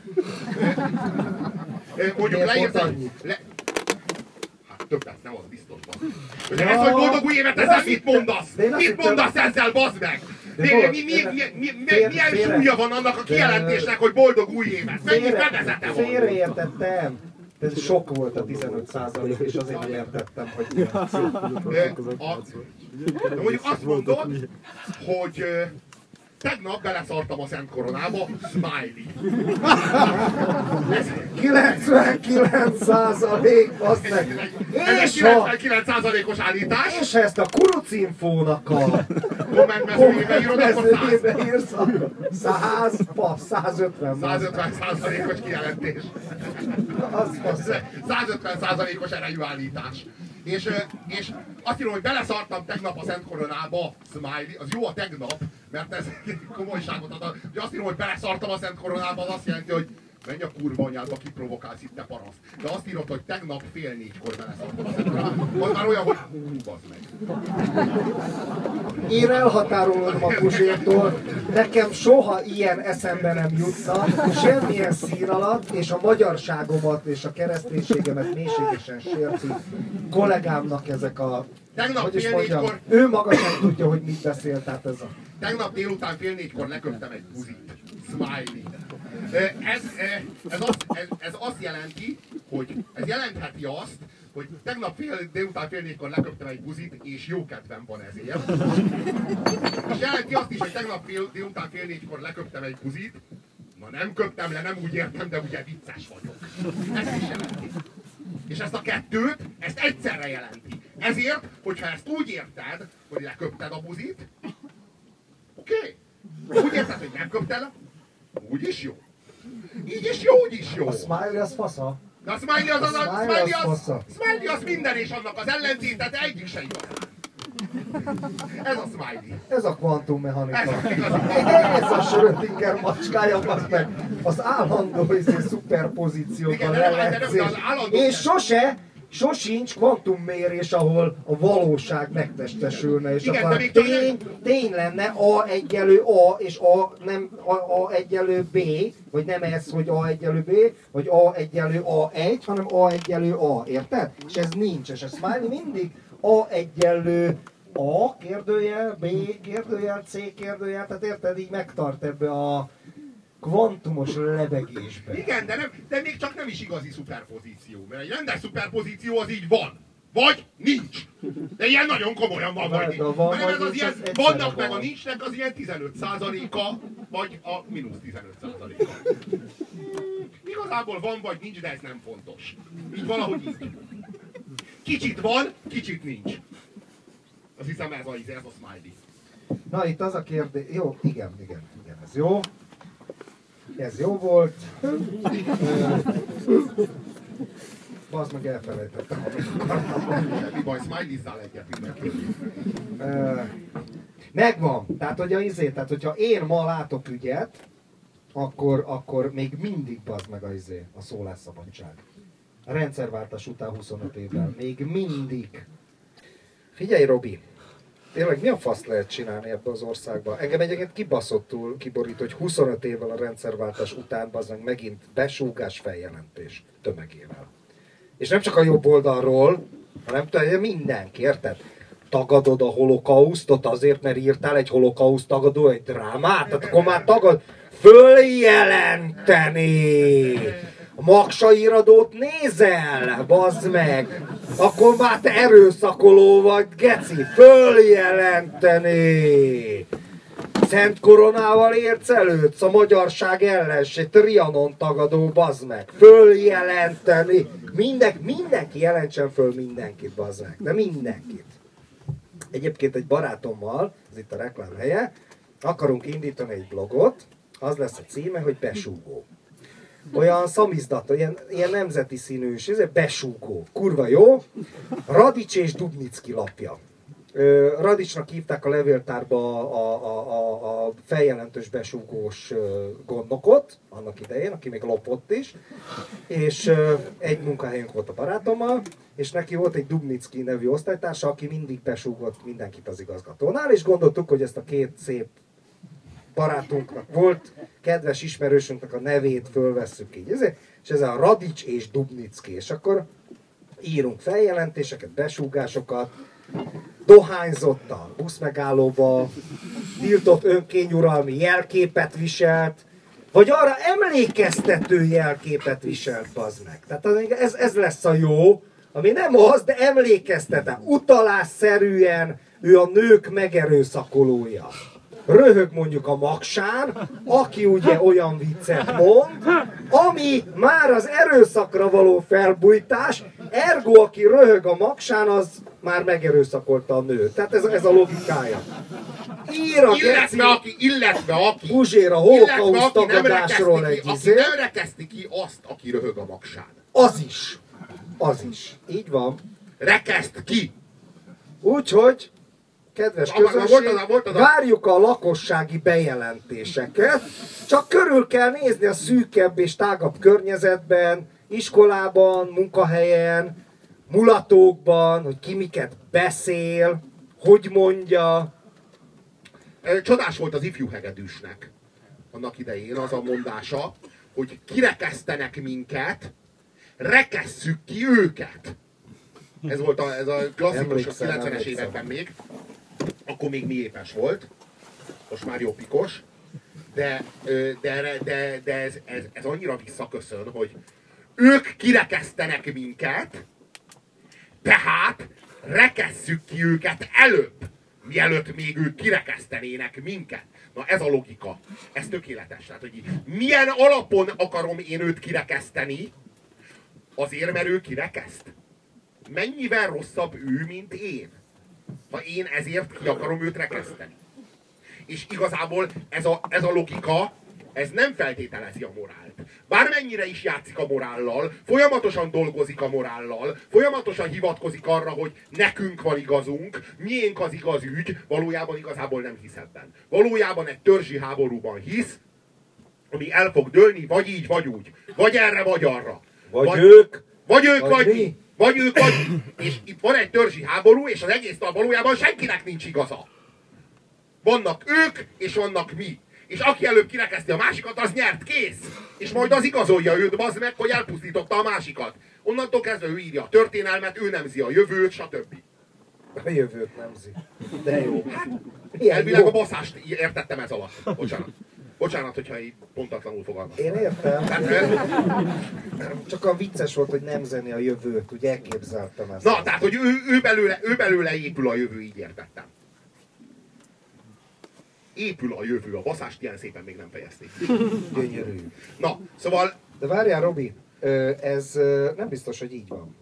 Mondjuk leírsz hát többet, nem az biztos van. De ez, hogy boldog új évet, ezzel mit mondasz? Mit mondasz ezzel, bazd meg? Milyen súlya van annak a kijelentésnek, hogy boldog új évet? Mennyi fedezete van? Félreértettem. Ez sok volt a 15%, és azért értettem, hogy de mondjuk azt mondod, hogy tegnap beleszartam a Szent Koronába, smiley. 99%, azt meg. Ez egy 99%-os állítás. És ha ezt a kurucinfónak a kommentmezőjébe írod, akkor 100, 150. 150%-os kijelentés. 150%-os erejű állítás. És azt írom, hogy beleszartam tegnap a Szent Koronába, smiley, az jó a tegnap, mert ez komolyságot ad. Hogy azt írom, hogy beleszartam a Szent Koronába, az azt jelenti, hogy menj a kurva anyádba, kiprovokálsz itt, te paraszt. De azt írod, hogy tegnap 3:30-kor beleszartam a Szent Koronába, az már olyan, hogy bazd meg. Én elhatárolom a Puzsértól, nekem soha ilyen eszembe nem jutna, semmilyen szín alatt, és a magyarságomat és a kereszténységemet mélységesen sérti kollégámnak ezek a... Tegnap fél négykor... Ő maga sem tudja, hogy mit beszél, tehát ez a... Tegnap délután 3:30-kor leköptem egy buzit. Smiley. Ez azt jelenti, hogy ez jelentheti azt, hogy tegnap délután 3:30-kor leköptem egy buzit, és jó kedvem van ezért. És jelenti azt is, hogy tegnap délután 3:30-kor leköptem egy buzit, na nem köptem le, nem úgy értem, de ugye vicces vagyok. Ezt is jelenti. És ezt a kettőt, ezt egyszerre jelenti. Ezért, hogyha ezt úgy érted, hogy leköpted a buzit, oké? Úgy érted, hogy nem köpted le, úgy is jó. Így is jó, úgy is jó. A smiley az fasza. De a smiley az minden és annak az ellentéte, de egyik se igaz. Ez a smiley. Ez a kvantummechanika. Ez a Schrödinger macskája, az meg az állandó szuperpozícióban lelekzés. És sosincs kvantummérés, vagy a valóság megtestesülne, és igen, akkor tény lenne A egyenlő A, és A nem A egyenlő B, vagy nem ez, hogy A egyenlő B, vagy A egyenlő A1, hanem A egyenlő A, érted? És ez nincs, és a smiley mindig A egyenlő A kérdőjel, B kérdőjel, C kérdőjel, tehát érted, így megtart ebbe a kvantumos lebegésbe. Igen, de még csak nem is igazi szuperpozíció, mert egy rendes szuperpozíció az így van. Vagy nincs. De ilyen nagyon komolyan van, vagy nincs. Mert ez az ilyen, vannak meg a nincsnek az ilyen 15%-a, vagy a mínusz 15%-a. igazából van vagy nincs, de ez nem fontos. Így valahogy így. Kicsit van, kicsit nincs. Azt hiszem ez a smiley. Na itt az a kérdés, jó, igen, ez jó. Ez jó volt. Bazd meg elfelejtettem. Mi baj, smiley-zzál egyet mindenki. Megvan. Tehát, tehát, hogyha én ma látok ügyet, akkor még mindig bazd meg a szólásszabadság. A rendszerváltás után 25 évvel. Még mindig. Figyelj, Robi! Tényleg mi a faszt lehet csinálni ebbe az országba? Engem egyébként kibaszottul kiborít, hogy 25 évvel a rendszerváltás után bazdmeg megint besúgás feljelentés tömegével. És nem csak a jobb oldalról, hanem mindenki, érted? Tagadod a holokausztot azért, mert írtál egy holokauszt tagadó, egy drámát? Tehát akkor már följelenteni! A Maksa Iradót nézel, bazd meg! Akkor már te erőszakoló vagy, geci! Följelenteni! Szent koronával ércelődsz a magyarság ellenség, Trianon tagadó, bazd meg! Följelenteni! Mindenki jelentsen föl mindenkit, bazd meg! De mindenkit! Egyébként egy barátommal, ez itt a reklám helye, akarunk indítani egy blogot, az lesz a címe, hogy Besúgó. Olyan szamizdat, ilyen nemzeti színűs, ez besúgó. Kurva jó. Radics és Dubnicki lapja. Radicsnak hívták a levéltárba a feljelentős besúgós gondnokot, annak idején, aki még lopott is, és egy munkahelyünk volt a barátommal, és neki volt egy Dubnicki nevű osztálytársa, aki mindig besúgott mindenkit az igazgatónál, és gondoltuk, hogy ezt a két szép barátunknak volt, kedves ismerősünknek a nevét fölvesszük így, és ez a Radics és Dubnicki, és akkor írunk feljelentéseket, besúgásokat, dohányzott a buszmegállóba, tiltott önkényuralmi jelképet viselt, vagy arra emlékeztető jelképet viselt, bazd meg. Tehát ez lesz a jó, ami nem az, de emlékeztetem, utalásszerűen ő a nők megerőszakolója. Röhög mondjuk a Maksán, aki ugye olyan viccet mond, ami már az erőszakra való felbújtás, ergo aki röhög a Maksán, az már megerőszakolta a nőt. Tehát ez a logikája. Ír a illetve aki Puzsér a holokauszt tagadásról egy aki nem rekeszti ki azt, aki röhög a Maksán. Az is. Így van. Rekeszt ki! Úgyhogy kedves közönség, várjuk a lakossági bejelentéseket, csak körül kell nézni a szűkebb és tágabb környezetben, iskolában, munkahelyen, mulatókban, hogy ki miket beszél, hogy mondja. Csodás volt az ifjú hegedűsnek annak idején az a mondása, hogy kirekesztenek minket, rekesszük ki őket. Ez volt ez a klasszikus a 90-es években még. Akkor még mi épes volt, most már jobbikos, de ez annyira visszaköszön, hogy ők kirekesztenek minket, tehát rekesszük ki őket előbb, mielőtt még ők kirekesztenének minket. Na ez a logika, ez tökéletes. Tehát, hogy milyen alapon akarom én őt kirekeszteni, azért, mert ő kirekeszt. Mennyivel rosszabb ő, mint én? Ha én ezért ki akarom őt rekeszteni. És igazából ez a logika, ez nem feltételezi a morált. Bármennyire is játszik a morállal, folyamatosan dolgozik a morállal, folyamatosan hivatkozik arra, hogy nekünk van igazunk, miénk az igaz ügy, valójában igazából nem hisz ebben. Valójában egy törzsi háborúban hisz, ami el fog dőlni, vagy így, vagy úgy. Vagy erre, vagy arra. Vagy ők, vagy mi. Vagy ők, vagy mi. És itt van egy törzsi háború, és az egész valójában senkinek nincs igaza. Vannak ők, és vannak mi. És aki előbb kirekeszti a másikat, az nyert, kész. És majd az igazolja őt, bazd meg, hogy elpusztította a másikat. Onnantól kezdve ő írja a történelmet, ő nemzi a jövőt, stb. A jövőt nemzi. De jó. Elvileg a baszást értettem ez alatt. Bocsánat, hogyha így pontatlanul fogalmaztam. Én értem. Csak a vicces volt, hogy nemzeni a jövőt, úgy elképzeltem ezt. Na, tehát, hogy ő belőle épül a jövő, így értettem. Épül a jövő, a baszást ilyen szépen még nem fejezték. Gyönyörű. Na, szóval De várjál, Robi, ez nem biztos, hogy így van.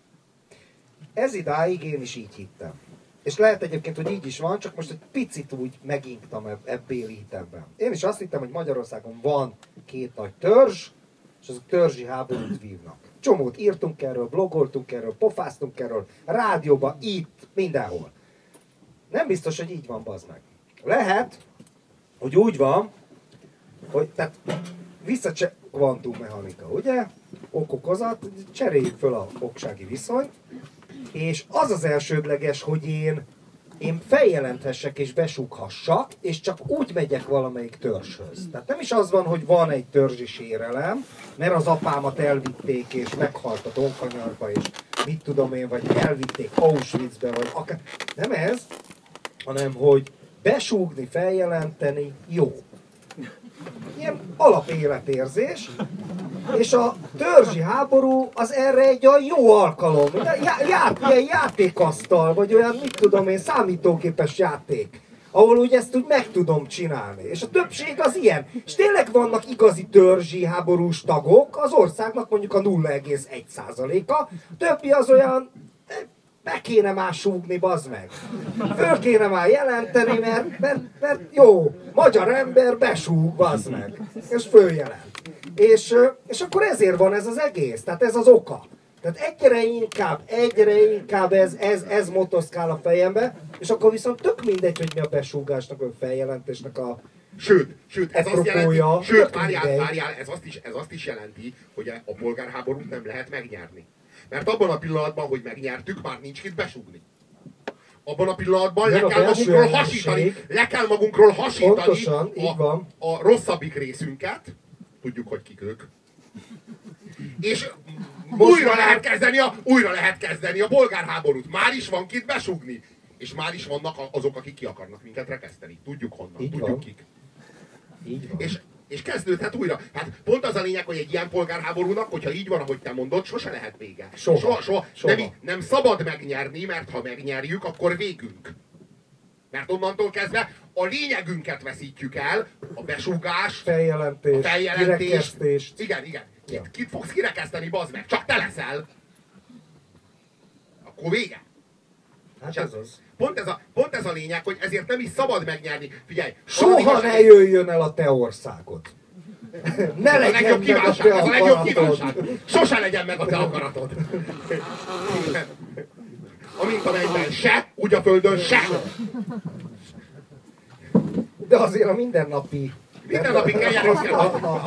Ez idáig én is így hittem. És lehet egyébként, hogy így is van, csak most egy picit úgy megingtam ebbéli hitemben. Én is azt hittem, hogy Magyarországon van két nagy törzs, és azok törzsi háborút vívnak. Csomót írtunk erről, blogoltunk erről, pofáztunk erről, rádióban, itt, mindenhol. Nem biztos, hogy így van, bazd meg. Lehet, hogy úgy van, hogy tehát kvantummechanika, ugye? Ok-okozat, cseréljük föl a oksági viszonyt, és az az elsődleges, hogy én feljelenthessek és besúghassak, és csak úgy megyek valamelyik törzshöz. Tehát nem is az van, hogy van egy törzsi sérelem, mert az apámat elvitték és meghalt a Donkanyarba, és mit tudom én, vagy elvitték Auschwitzbe, vagy akár. Nem ez, hanem hogy besúgni, feljelenteni jó. Ilyen alapéletérzés, és a törzsi háború az erre egy olyan jó alkalom. Ilyen játékasztal, vagy olyan, mit tudom én, számítógépes játék, ahol úgy ezt úgy meg tudom csinálni. És a többség az ilyen. És tényleg vannak igazi törzsi háborús tagok, az országnak mondjuk a 0,1%-a, többi az olyan, be kéne már súgni, bazd meg. Föl kéne már jelenteni, mert jó, magyar ember besúg, bazd meg. És följelent. És akkor ezért van ez az egész, tehát ez az oka. Tehát egyre inkább ez motoszkál a fejembe, és akkor viszont tök mindegy, hogy mi a besúgásnak, vagy feljelentésnek a Sőt, ez azt jelenti, várjál, ez azt is jelenti, hogy a polgárháborút nem lehet megnyerni. Mert abban a pillanatban, hogy megnyertük, már nincs itt besúgni. Abban a pillanatban le kell magunkról hasítani pontosan, a rosszabbik részünket, tudjuk, hogy kik ők, és újra lehet kezdeni a polgárháborút. Már is van kit besúgni. És már is vannak azok, akik ki akarnak minket rekeszteni. Tudjuk honnan, tudjuk kik. Így van. És kezdődhet újra. Hát pont az a lényeg, hogy egy ilyen polgárháborúnak, hogyha így van, ahogy te mondod, sose lehet vége. Soha. Nem szabad megnyerni, mert ha megnyerjük, akkor végünk. Mert onnantól kezdve a lényegünket veszítjük el, a besúgás, feljelentés, kirekesztés. Igen. Kit fogsz kirekeszteni, bazd meg? Csak te leszel. Akkor vége. Hát ez az. Pont ez a lényeg, hogy ezért nem is szabad megnyerni. Figyelj! Soha ne jöjjön el a te országod. Ne ez legyen meg a te ez a legjobb akaratod. kívánság. Sose legyen meg a te akaratod. Amint a mennyben se, úgy a földön se. De azért a mindennapi kenyerhez kell.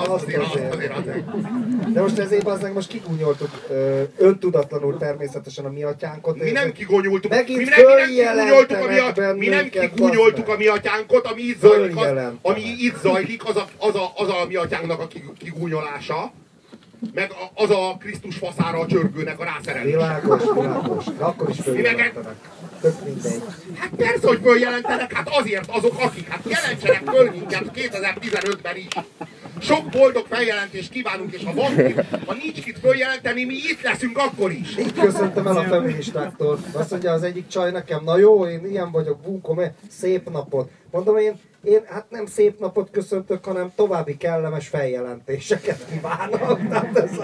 De most ezért az most kigúnyoltuk öntudatlanul természetesen a mi atyánkot. Mi nem kigúnyoltuk. Megint Mi nem kigúnyoltuk a mi atyánkot, ami itt zajlik, az a mi atyánknak a kigúnyolása. Meg az a Krisztus faszára a csörgőnek a rászerelés. Világos. De akkor is följelentenek. Tök mindegy. Hát persze, hogy följelentenek, hát azért azok, akik, hát jelentsenek föl minket 2015-ben is. Sok boldog feljelentést kívánunk, és ha nincs kit följelenteni, mi itt leszünk akkor is. Így köszöntem el a feministáktól. Azt mondja az egyik csaj nekem, na jó, én ilyen vagyok, bunkom, szép napot. Mondom én hát nem szép napot köszöntök, hanem további kellemes feljelentéseket kívánok. Tehát ez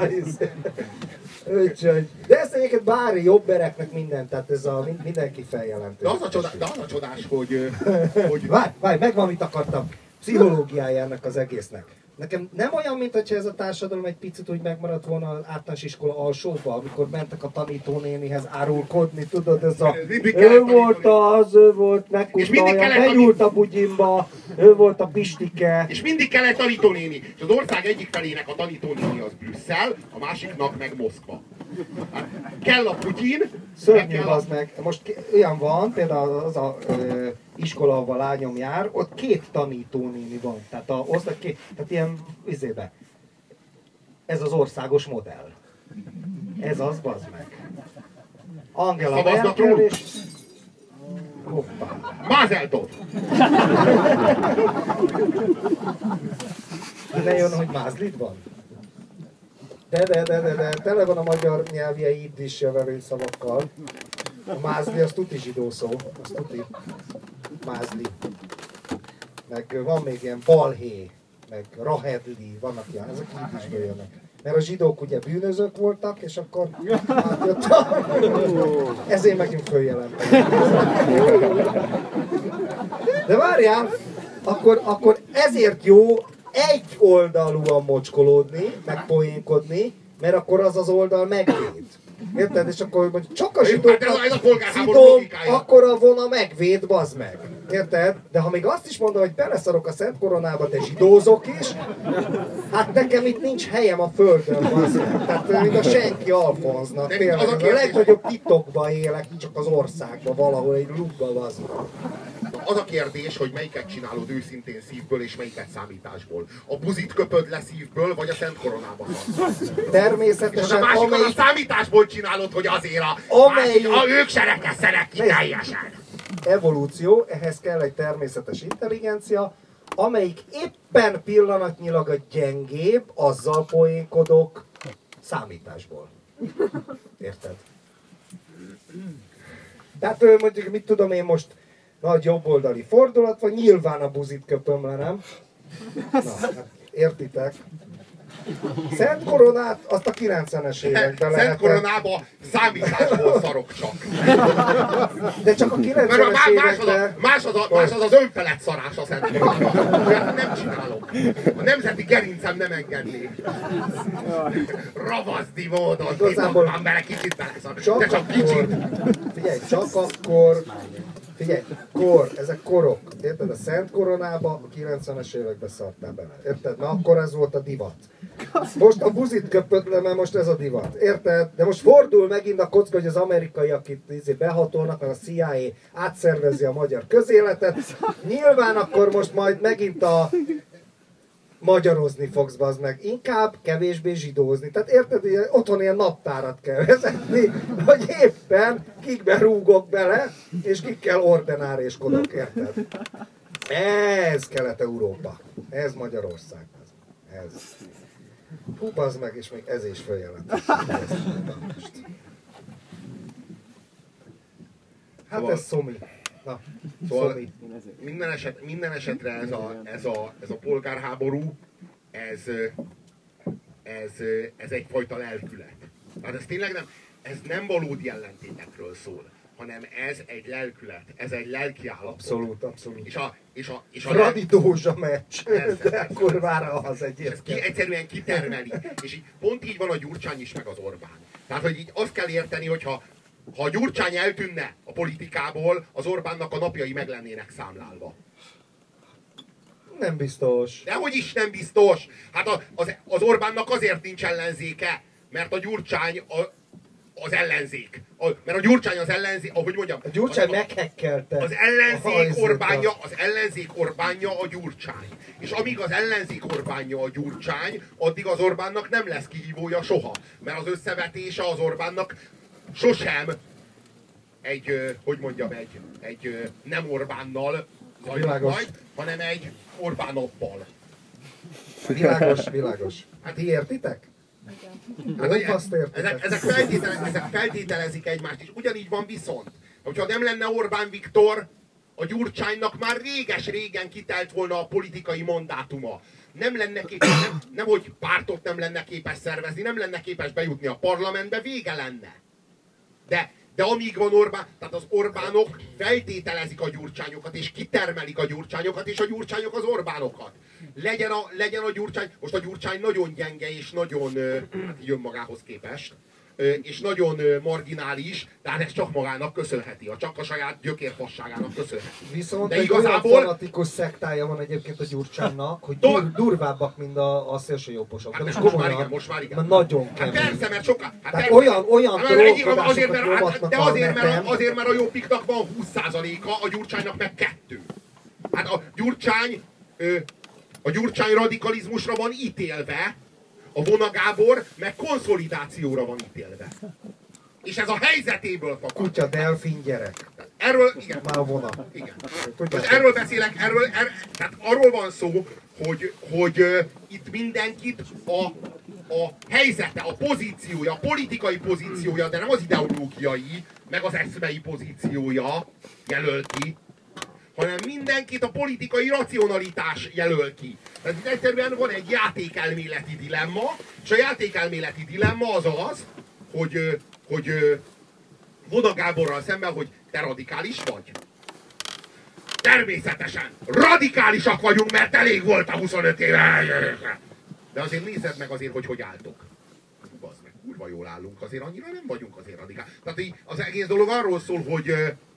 de ezt egyébként bári jobbereknek minden, tehát ez a mindenki feljelentés. De az a csodás, hogy... Várj, megvan, mit akartam. Pszichológiája ennek az egésznek. Nekem nem olyan, mint hogyha ez a társadalom egy picit úgy megmaradt volna az általános iskola alsóba, amikor mentek a tanítónénihez árulkodni, tudod, ez a... Ő volt, megkutalja, benyúlt a bugyimba, ő volt a Pistike. És mindig kellett tanítónéni. És az ország egyik felének a tanítónéni az Brüsszel, a másiknak meg Moszkva. Hát kell a Putyin, szörnyű az meg. Most olyan van, például az a iskola, ahol a lányom jár, ott 2 tanítónéni van. Tehát tehát ilyen izébe. Ez az országos modell. Ez az, bazd meg. Angela Merkel és... Hoppá. Mázeltov! De jön, hogy mázlid van? De, tele van a magyar nyelvje iddis jövevényszavakkal. A mázli az tuti zsidó szó, az tuti. Mázli. Meg van még ilyen balhé, meg rahedli, vannak ilyen, ezek iddisből jönnek. mert a zsidók ugye bűnözők voltak, és akkor átjöttem. Ezért megint följelentem. De várjál, akkor ezért jó egy oldalúan mocskolódni, meg poénkodni, mert akkor az oldal megvéd. Érted? És akkor mondjuk csak a zsidókat szidom, akkor a vona megvéd, bazd meg. Érted? De ha még azt is mondom, hogy beleszarok a Szent Koronába, de zsidózok is, hát nekem itt nincs helyem a földön, bazd meg. Tehát mint a senki Alfonznak. Tényleg, a legnagyobb titokban élek, csak az országban, valahol egy lukban, bazd meg. Az a kérdés, hogy melyiket csinálod őszintén szívből, és melyiket számításból. A buzit köpöd le szívből, vagy a Szent Koronában? Természetesen, és a másikat a számításból csinálod, hogy azért ők serekezzenek ki teljesen. Evolúció, ehhez kell egy természetes intelligencia, amelyik éppen pillanatnyilag a gyengébb, azzal poénkodok számításból. Érted? Tehát mondjuk, mit tudom én most, nagy jobboldali fordulat, vagy nyilván a buzit köpöm le, nem? Na, hát értitek? Szent Koronát azt a 90-es években lehet. Szent Koronába számításból szarok csak. De csak a 90-es években... Más az önfelett szarás a Szent Koronában. Nem csinálok. A nemzeti gerincem nem engedné. Ravaszdi módon. Igazából van bele, kicsit beleszar. De csak kicsit. Figyelj, csak akkor... Figyelj, ezek korok. Érted? A Szent Koronába a 90-es években szartál bele. Érted? Na akkor ez volt a divat. Most a buzit köpött le, mert most ez a divat. Érted? De most fordul megint a kocka, hogy az amerikaiak itt behatolnak, mert a CIA átszervezi a magyar közéletet. Nyilván akkor most majd megint a magyarozni fogsz, bazd meg. Inkább kevésbé zsidózni. Tehát érted, hogy otthon ilyen naptárat kell vezetni, hogy éppen kikben rúgok bele, és kikkel ordenáréskodok, érted? Ez Kelet-Európa. Ez Magyarország. Ez. Hú, bazd meg, és még ez is följelent. Hát ez szomi. Na, szóval minden esetre ez a polgárháború, ez egyfajta lelkület. Tehát ez tényleg nem valódi ellentétekről szól, hanem ez egy lelkület, ez egy lelkiállapot. Abszolút. És a Fradi Dózsa meccs, de kurvára az egyébként. Ez egyszerűen kitermeli. És így, pont így van a Gyurcsány is, meg az Orbán. Tehát, hogy így azt kell érteni, hogyha ha a Gyurcsány eltűnne a politikából, az Orbánnak a napjai meg lennének számlálva. Nem biztos. Dehogy is nem biztos. Hát az Orbánnak azért nincs ellenzéke, mert a Gyurcsány az ellenzék. Mert a Gyurcsány az ellenzék, ahogy mondjam. A Gyurcsány meghekkelte. Az ellenzék Orbánja a Gyurcsány. És amíg az ellenzék Orbánja a Gyurcsány, addig az Orbánnak nem lesz kihívója soha. Mert az összevetése az Orbánnak sosem egy nem Orbánnal zajlik majd, hanem egy Orbánobbal. Világos. Hát ti értitek? Hát, ezek feltételezik egymást, és ugyanígy van viszont. Hogyha nem lenne Orbán Viktor, a Gyurcsánynak már réges-régen kitelt volna a politikai mandátuma. Nem lenne képes, nem hogy pártot nem lenne képes szervezni, nem lenne képes bejutni a parlamentbe, vége lenne. De amíg van Orbán, tehát az Orbánok feltételezik a Gyurcsányokat, és kitermelik a Gyurcsányokat, és a Gyurcsányok az Orbánokat. Legyen a Gyurcsány, most a Gyurcsány nagyon gyenge, és nagyon így önmagához képest, és nagyon marginális, tehát ez csak magának köszönheti, csak a saját gyökérfasságának köszönheti. Viszont de igazából olyan fanatikus szektája van egyébként a Gyurcsánynak, hogy durvábbak, mint a szélsőjobbosok. Hát most már igen. Nagyon kemény. Hát persze, mert sokkal... Hát olyan trollkodásokat nyomatnak azért, mert a Jobbiknak van 20%-a, a Gyurcsánynak meg 2. Hát a Gyurcsány radikalizmusra van ítélve, a Vona Gábor meg konszolidációra van ítélve. És ez a helyzetéből fakad. Kutya, delfin, gyerek. Erről, igen. Már a Vona. Igen. Most erről beszélek, tehát arról van szó, hogy itt mindenkit a helyzete, a pozíciója, a politikai pozíciója, de nem az ideológiai, meg az eszmei pozíciója jelöl ki, hanem mindenkit a politikai racionalitás jelöl ki. Tehát itt egyszerűen van egy játékelméleti dilemma, és a játékelméleti dilemma az az, hogy Voda Gáborral szemben, hogy te radikális vagy. Természetesen radikálisak vagyunk, mert elég volt a 25 éve. De azért nézed meg azért, hogy álltok. Bazd meg, kurva jól állunk, azért annyira nem vagyunk azért radikális. Tehát az egész dolog arról szól, hogy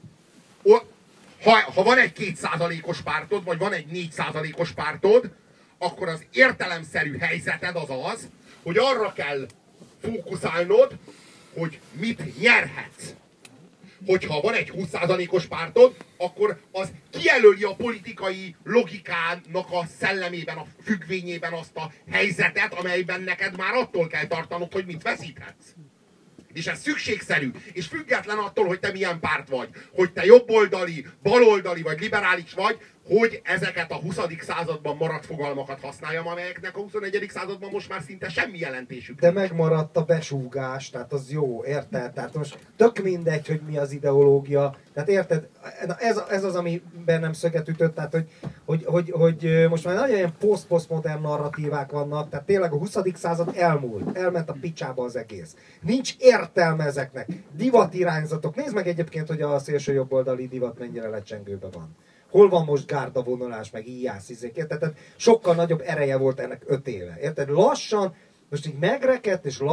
ha van egy 2%-os pártod, vagy van egy 4%-os pártod, akkor az értelemszerű helyzeted az az, hogy arra kell fókuszálnod, hogy mit nyerhetsz. Hogyha van egy 20%-os pártod, akkor az kijelöli a politikai logikának a szellemében, a függvényében azt a helyzetet, amelyben neked már attól kell tartanod, hogy mit veszíthetsz. És ez szükségszerű, és független attól, hogy te milyen párt vagy, hogy te jobboldali, baloldali vagy liberális vagy, hogy ezeket a 20. században maradt fogalmakat használjam, amelyeknek a 21. században most már szinte semmi jelentésük. De megmaradt a besúgás, tehát az jó, érted? Tehát most tök mindegy, hogy mi az ideológia. Tehát érted? Ez az, ami bennem szöget ütött, tehát hogy most már nagyon ilyen posztmodern narratívák vannak, tehát tényleg a 20. század elmúlt, elment a picsába az egész. Nincs értelme ezeknek. Divatirányzatok. Nézd meg egyébként, hogy a szélső jobboldali divat mennyire lecsengőben van. Hol van most gárdavonulás, meg íjász, érted? Tehát sokkal nagyobb ereje volt ennek 5 éve. Érted? Lassan, most így megrekedt, és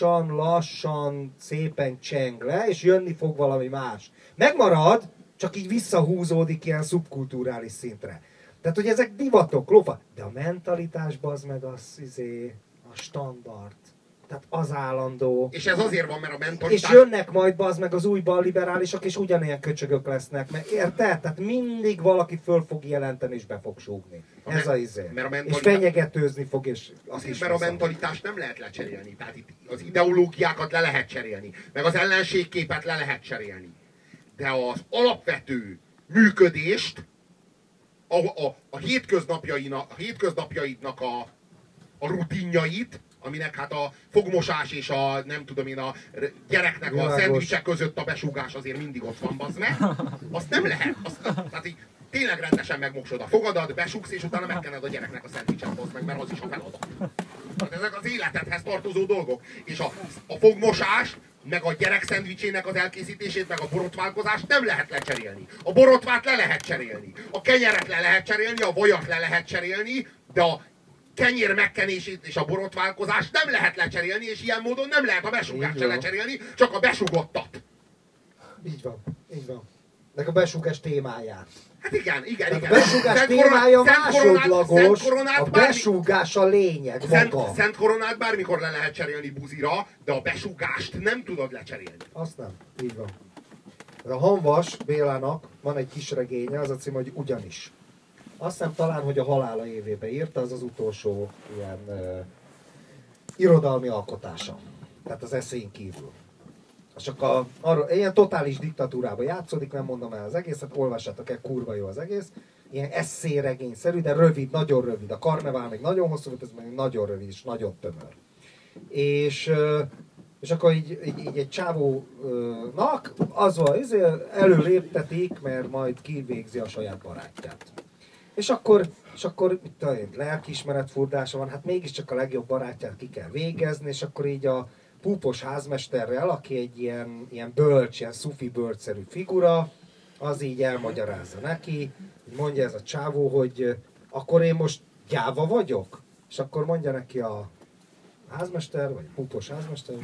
lassan szépen cseng le, és jönni fog valami más. Megmarad, csak így visszahúzódik ilyen szubkulturális szintre. Tehát, hogy ezek divatok, lófa. De a mentalitásban az meg az a standard. Tehát az állandó. És ez azért van, mert a mentalitás... És jönnek majd bazd meg az új balliberálisok, és ugyanilyen köcsögök lesznek. Mert érted? Tehát mindig valaki föl fog jelenteni, és be fog súgni. Ez a izé. És fenyegetőzni fog, és az is. Mert a mentalitást nem lehet lecserélni. Tehát itt az ideológiákat le lehet cserélni. Meg az ellenségképet le lehet cserélni. De az alapvető működést a hétköznapjaidnak a rutinjait, aminek hát a fogmosás és a nem tudom én a gyereknek a szendvicsek között a besúgás azért mindig ott van, bazd meg. Azt nem lehet. Tehát így tényleg rendesen megmosod a fogadat, besúgsz, és utána megkened a gyereknek a szendvicset, bazd meg, mert az is a feladat. Tehát ezek az életedhez tartozó dolgok. És a fogmosás, meg a gyerek szendvicsének az elkészítését, meg a borotválkozást nem lehet lecserélni. A borotvát le lehet cserélni. A kenyeret le lehet cserélni, a vajat le lehet cserélni, de a kenyér megkenését és a borotválkozást nem lehet lecserélni, és ilyen módon nem lehet a besúgást se lecserélni, csak a besúgottat. Így van, így van. De a besúgás témáját. Hát igen. A besúgás témája másodlagos, a besúgás a lényeg maga. Szent koronát bármikor le lehet cserélni buzira, de a besúgást nem tudod lecserélni. Azt nem, így van. A Hanvas Bélának van egy kis regénye, az a cím, hogy Ugyanis. Azt hiszem talán, hogy a halála évében írta, az az utolsó ilyen irodalmi alkotása. Tehát az eszén kívül. Csak ilyen totális diktatúrában játszódik, nem mondom el az egészet, olvassátok el, kurva jó az egész. Ilyen eszéregényszerű, de rövid, nagyon rövid. A karnevál még nagyon hosszú volt, ez még nagyon rövid és nagyon tömör. És akkor így egy csávónak az van, előléptetik, mert majd kivégzi a saját barátját. És akkor mit tudom, lelkiismeretfurdása van, hát mégiscsak a legjobb barátját ki kell végezni, és akkor így a púpos házmesterrel, aki egy ilyen bölcs, ilyen szufi bölcszerű figura, az így elmagyarázza neki, mondja ez a csávó, hogy akkor én most gyáva vagyok? És akkor mondja neki a házmester, vagy a púpos házmester,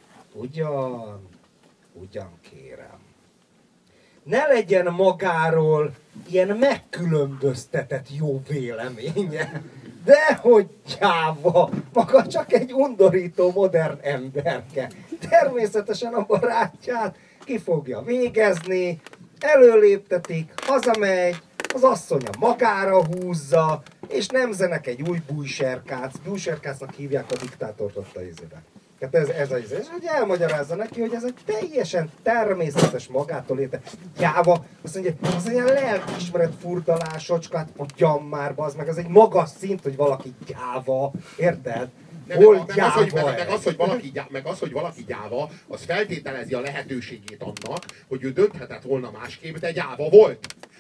ugyan kérem. Ne legyen magáról ilyen megkülönböztetett jó véleménye. Dehogy gyáva, maga csak egy undorító modern emberke. Természetesen a barátját ki fogja végezni, előléptetik, hazamegy, az asszonya magára húzza, és nemzenek egy új bújserkác. Bújserkácnak hívják a diktátort ott a izébe. Tehát ez az, és hogy elmagyarázza neki, hogy ez egy teljesen természetes magától érte. Gyáva, azt mondja, lelkiismeret furdalásocskát, ugyan már, bazd meg, ez egy magas szint, hogy valaki gyáva, érted? Meg az, hogy valaki gyáva, az feltételezi a lehetőségét annak, hogy ő dönthetett volna másképp, de gyáva volt.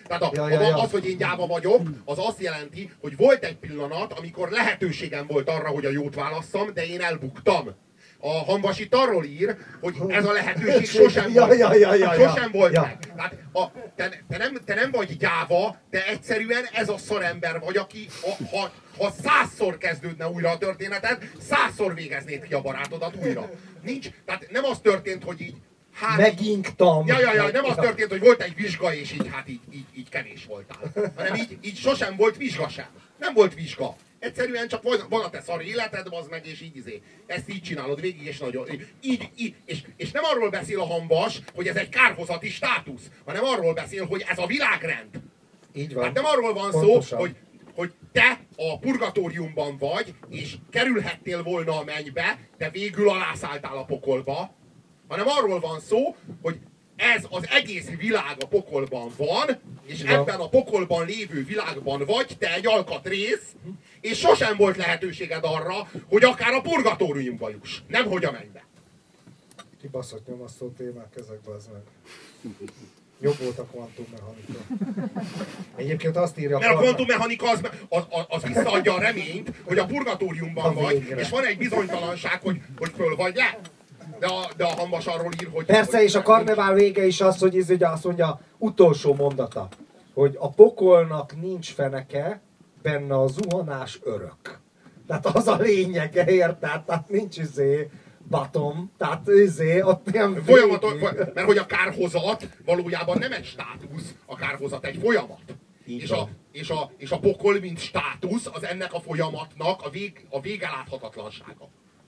Tehát Ja. az, hogy én gyáva vagyok, az azt jelenti, hogy volt egy pillanat, amikor lehetőségem volt arra, hogy a jót válasszam, de én elbuktam. A Hamvas itt arról ír, hogy ez a lehetőség sosem volt. Sosem volt meg. Tehát te nem vagy gyáva, te egyszerűen ez a szarember vagy, aki ha 100-szor kezdődne újra a történeted, 100-szor végeznéd ki a barátodat újra. Nincs, tehát nem az történt, hogy így Megingtam. Nem az történt, hogy volt egy vizsga, és így kevés voltál. Hanem így sosem volt vizsga sem. Nem volt vizsga. Egyszerűen csak van a te szar életed, az meg, és így ezt így csinálod végig, és nagyon... És nem arról beszél a Hamvas, hogy ez egy kárhozati státusz, hanem arról beszél, hogy ez a világrend. Így van. Hát nem arról van Pontosan. szó, hogy te a purgatóriumban vagy, és kerülhettél volna a mennybe, de végül alászálltál a pokolba, hanem arról van szó, hogy ez az egész világ a pokolban van, és ebben a pokolban lévő világban vagy, te egy alkatrész, és sosem volt lehetőséged arra, hogy akár a purgatóriumba juss, nemhogy a mennybe. Kibaszott nyomasztó témák ezekben, az meg. Jobb volt a kvantummechanika. Egyébként azt írja Mert a kvantummechanika az visszaadja a reményt, hogy a purgatóriumban vagy, és van egy bizonytalanság, hogy föl vagy le. De a Hamvas arról ír, hogy... Persze, és a karnevál vége is az, hogy azt mondja, utolsó mondata, hogy a pokolnak nincs feneke, benne a zuhanás örök. Tehát az a lényege, érted? Tehát nincs bottom, tehát ott nem... Mert hogy a kárhozat valójában nem egy státusz, a kárhozat egy folyamat. És a pokol, mint státusz, az ennek a folyamatnak a végeláthatatlansága.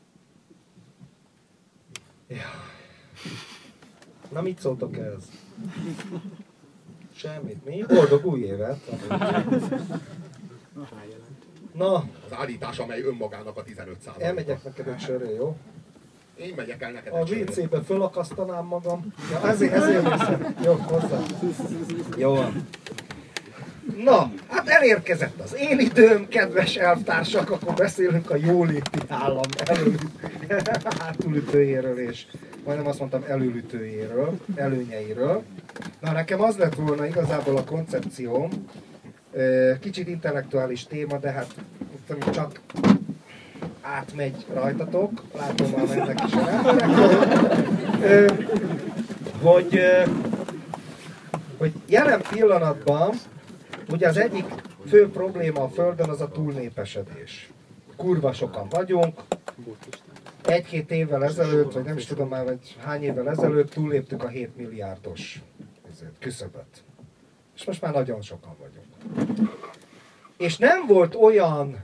Ja. Na, mit szóltok ehhez? Semmit. Mi? Boldog új évet! Na. Az állítás, amely önmagának a 15%. Elmegyek neked egy sörre, jó? Én megyek el neked a egy sörre. A WC-be fölakasztanám magam. Ja, ezért hiszem. Jó, hozzá. Jó van. Na, hát elérkezett az én időm, kedves elvtársak, akkor beszélünk a jóléti állam hátulütőjéről és majdnem azt mondtam előlütőjéről, előnyeiről. Na, nekem az lett volna igazából a koncepcióm, kicsit intellektuális téma, de hát csak átmegy rajtatok, látom már mennek is a emberek, hogy jelen pillanatban ugye az egyik fő probléma a Földön az a túlnépesedés. Kurva sokan vagyunk. Egy-két évvel ezelőtt, vagy nem is tudom már, vagy hány évvel ezelőtt túlléptük a 7 milliárdos küszöböt. És most már nagyon sokan vagyunk. És nem volt olyan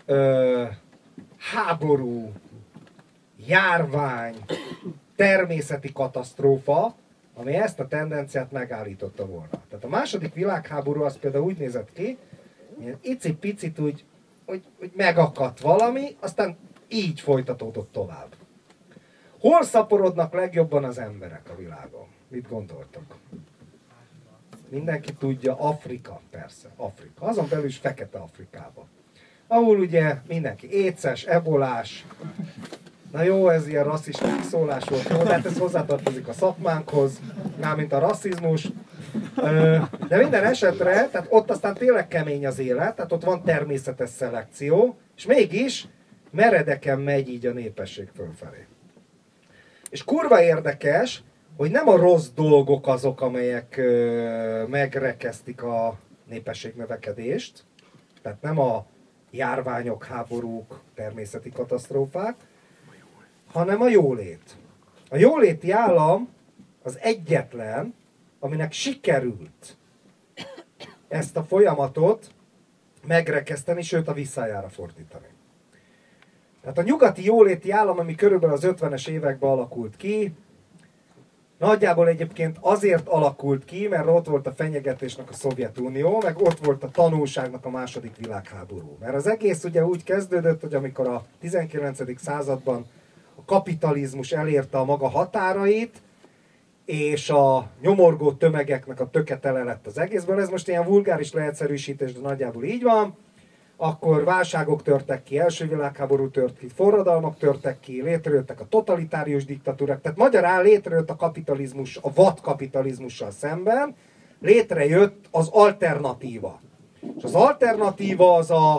háború, járvány, természeti katasztrófa, ami ezt a tendenciát megállította volna. Tehát a második világháború az például úgy nézett ki, ilyen icipicit úgy, hogy megakadt valami, aztán így folytatódott tovább. Hol szaporodnak legjobban az emberek a világon? Mit gondoltok? Mindenki tudja, Afrika, persze, Afrika. Azon belül is Fekete Afrikába. Ahol ugye mindenki éces, ebolás. Na jó, ez ilyen rasszista szólás volt, jó, de hát ez hozzátartozik a szakmánkhoz, mármint a rasszizmus. De minden esetre, tehát ott aztán tényleg kemény az élet, tehát ott van természetes szelekció, és mégis meredeken megy így a népesség fölfelé. És kurva érdekes, hogy nem a rossz dolgok azok, amelyek megrekesztik a népességnövekedést, tehát nem a járványok, háborúk, természeti katasztrófák, hanem a jólét. A jóléti állam az egyetlen, aminek sikerült ezt a folyamatot megrekeszteni, sőt a visszájára fordítani. Tehát a nyugati jóléti állam, ami körülbelül az 50-es években alakult ki, nagyjából egyébként azért alakult ki, mert ott volt a fenyegetésnek a Szovjetunió, meg ott volt a tanulságnak a második világháború. Mert az egész ugye úgy kezdődött, hogy amikor a 19. században a kapitalizmus elérte a maga határait, és a nyomorgó tömegeknek a töke tele lett az egészből. Ez most ilyen vulgáris leegyszerűsítés, de nagyjából így van. Akkor válságok törtek ki, első világháború tört ki, forradalmak törtek ki, létrejöttek a totalitárius diktatúrák. Tehát magyarán létrejött a kapitalizmus, a vadkapitalizmussal szemben, létrejött az alternatíva. És az alternatíva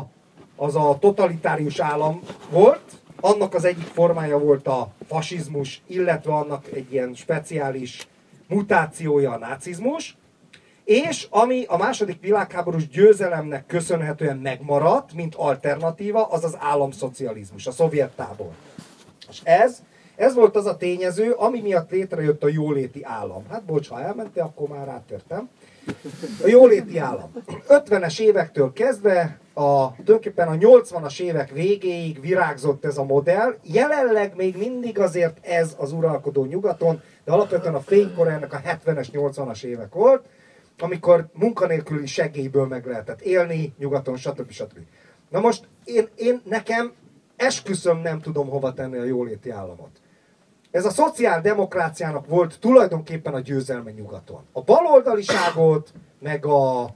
az a totalitárius állam volt, annak az egyik formája volt a fasizmus, illetve annak egy ilyen speciális mutációja a nácizmus, és ami a második világháborús győzelemnek köszönhetően megmaradt, mint alternatíva, az az államszocializmus, a szovjet tábor. És ez volt az a tényező, ami miatt létrejött a jóléti állam. Hát bocs, ha elmentél, akkor már rátértem. A jóléti állam. 50-es évektől kezdve, tulajdonképpen a 80-as évek végéig virágzott ez a modell. Jelenleg még mindig azért ez az uralkodó nyugaton, de alapvetően a fénykor ennek a 70-es, 80-as évek volt, amikor munkanélküli segélyből meg lehetett élni nyugaton, stb. Stb. Na most én nekem esküszöm nem tudom hova tenni a jóléti államot. Ez a szociáldemokráciának volt tulajdonképpen a győzelme nyugaton. A baloldaliságot, meg a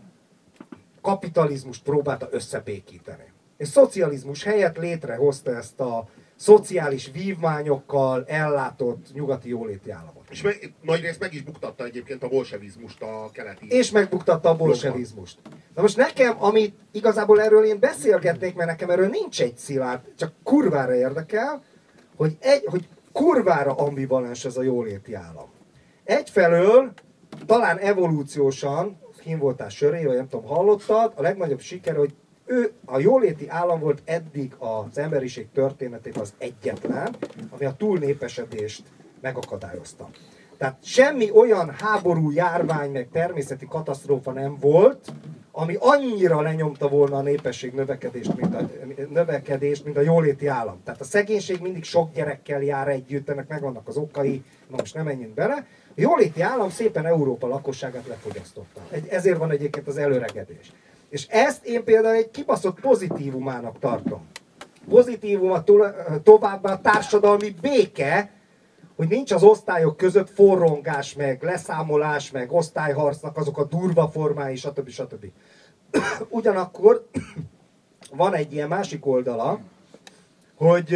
kapitalizmust próbálta összebékíteni. És szocializmus helyett létrehozta ezt a szociális vívmányokkal ellátott nyugati jóléti államot. És nagyrészt meg is buktatta egyébként a bolsevizmust a keleti... És megbuktatta a bolsevizmust. Na most nekem, amit igazából erről én beszélgetnék, mert nekem erről nincs egy szilárd, csak kurvára érdekel, hogy kurvára ambivalens ez a jóléti állam. Egyfelől, talán evolúciósan, kint voltál söré, vagy nem tudom, hallottad, a legnagyobb siker, hogy a jóléti állam volt eddig az emberiség történetében az egyetlen, ami a túlnépesedést megakadályozta. Tehát semmi olyan háború, járvány, meg természeti katasztrófa nem volt, ami annyira lenyomta volna a népesség növekedést, mint a jóléti állam. Tehát a szegénység mindig sok gyerekkel jár együtt, ennek megvannak az okai, na most nem menjünk bele. A jóléti állam szépen Európa lakosságát lefogyasztotta. Ezért van egyébként az előregedés. És ezt én például egy kibaszott pozitívumának tartom. Pozitívuma továbbá a társadalmi béke, hogy nincs az osztályok között forrongás, meg leszámolás, meg osztályharcnak azok a durva formái, stb. Stb. Ugyanakkor van egy ilyen másik oldala, hogy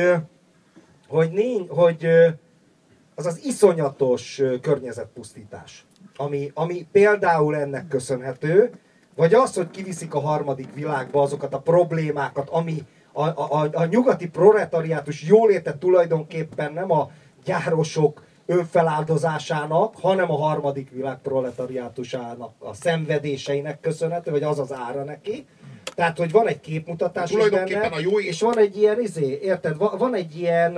az az iszonyatos környezetpusztítás, ami például ennek köszönhető, vagy az, hogy kiviszik a harmadik világba azokat a problémákat, ami a nyugati proletariátus jóléte tulajdonképpen nem a gyárosok önfeláldozásának, hanem a harmadik világ proletariátusának a szenvedéseinek köszönhető, vagy az az ára neki. Tehát, hogy van egy képmutatás is benne, és van egy ilyen érted? Van egy ilyen,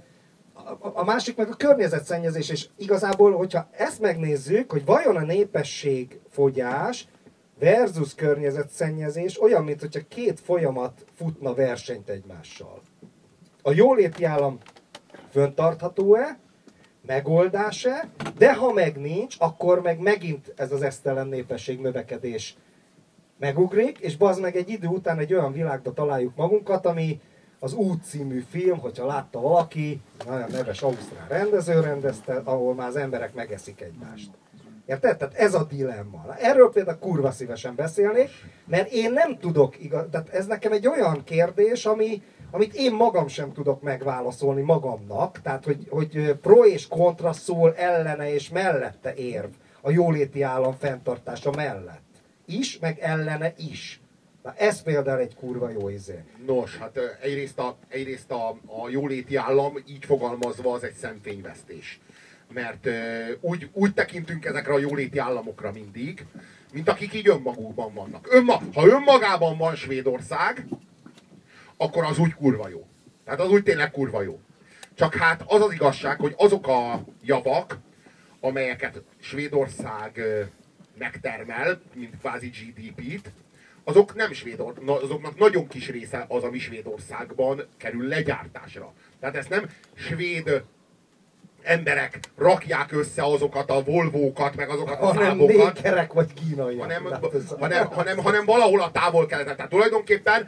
a másik meg a környezetszennyezés, és igazából, hogyha ezt megnézzük, hogy vajon a népességfogyás versus környezetszennyezés olyan, mint hogyha két folyamat futna versenyt egymással. A jóléti állam föntartható-e, megoldás-e, de ha meg nincs, akkor meg megint ez az esztelen népesség növekedés megugrik, és bazd meg egy idő után egy olyan világba találjuk magunkat, ami az Út című film, hogyha látta valaki, nagyon neves ausztrál rendező rendezte, ahol már az emberek megeszik egymást. Érted? Tehát ez a dilemma. Erről például kurva szívesen beszélnék, mert én nem tudok, tehát ez nekem egy olyan kérdés, amit én magam sem tudok megválaszolni magamnak, tehát hogy pro és kontra szól ellene és mellette érv a jóléti állam fenntartása mellett is, meg ellene is. Na ez például egy kurva jó izé. Nos, hát egyrészt a jóléti állam így fogalmazva az egy szemfényvesztés. Mert úgy tekintünk ezekre a jóléti államokra mindig, mint akik így önmagukban vannak. Ha önmagában van Svédország, akkor az úgy kurva jó. Tehát az úgy tényleg kurva jó. Csak hát az az igazság, hogy azok a javak, amelyeket Svédország megtermel, mint kvázi GDP-t, azok nem azoknak nagyon kis része az, ami Svédországban kerül legyártásra. Tehát ezt nem svéd emberek rakják össze azokat a Volvókat, meg azokat a számokat. Hanem nékerek vagy kínaiak. Hanem valahol a távol-keleten. Tehát tulajdonképpen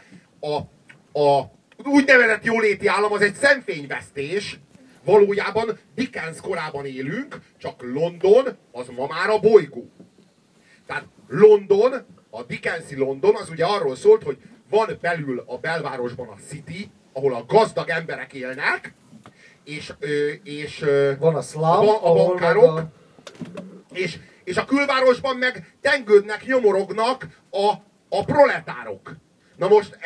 a úgynevezett jóléti állam az egy szemfényvesztés. Valójában Dickens korában élünk, csak London az ma már a bolygó. Tehát London, a Dickensi London az ugye arról szólt, hogy van belül a belvárosban a City, ahol a gazdag emberek élnek, és van a slum, a bankárok, és a külvárosban meg tengődnek, nyomorognak a proletárok. Na most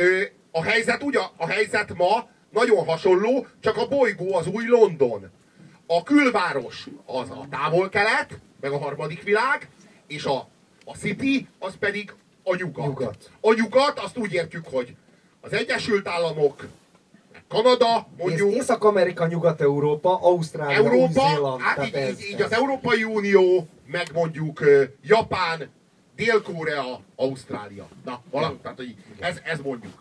a helyzet ma nagyon hasonló, csak a bolygó az új London. A külváros az a távol-kelet, meg a harmadik világ, és a city az pedig a nyugat. A nyugat azt úgy értjük, hogy az Egyesült Államok, Kanada, mondjuk... Észak-Amerika, Nyugat-Európa, Ausztrália, Új-Zéland. Hát így az Európai Unió, meg mondjuk Japán, Dél-Korea, Ausztrália. Na, valami, tehát ez mondjuk.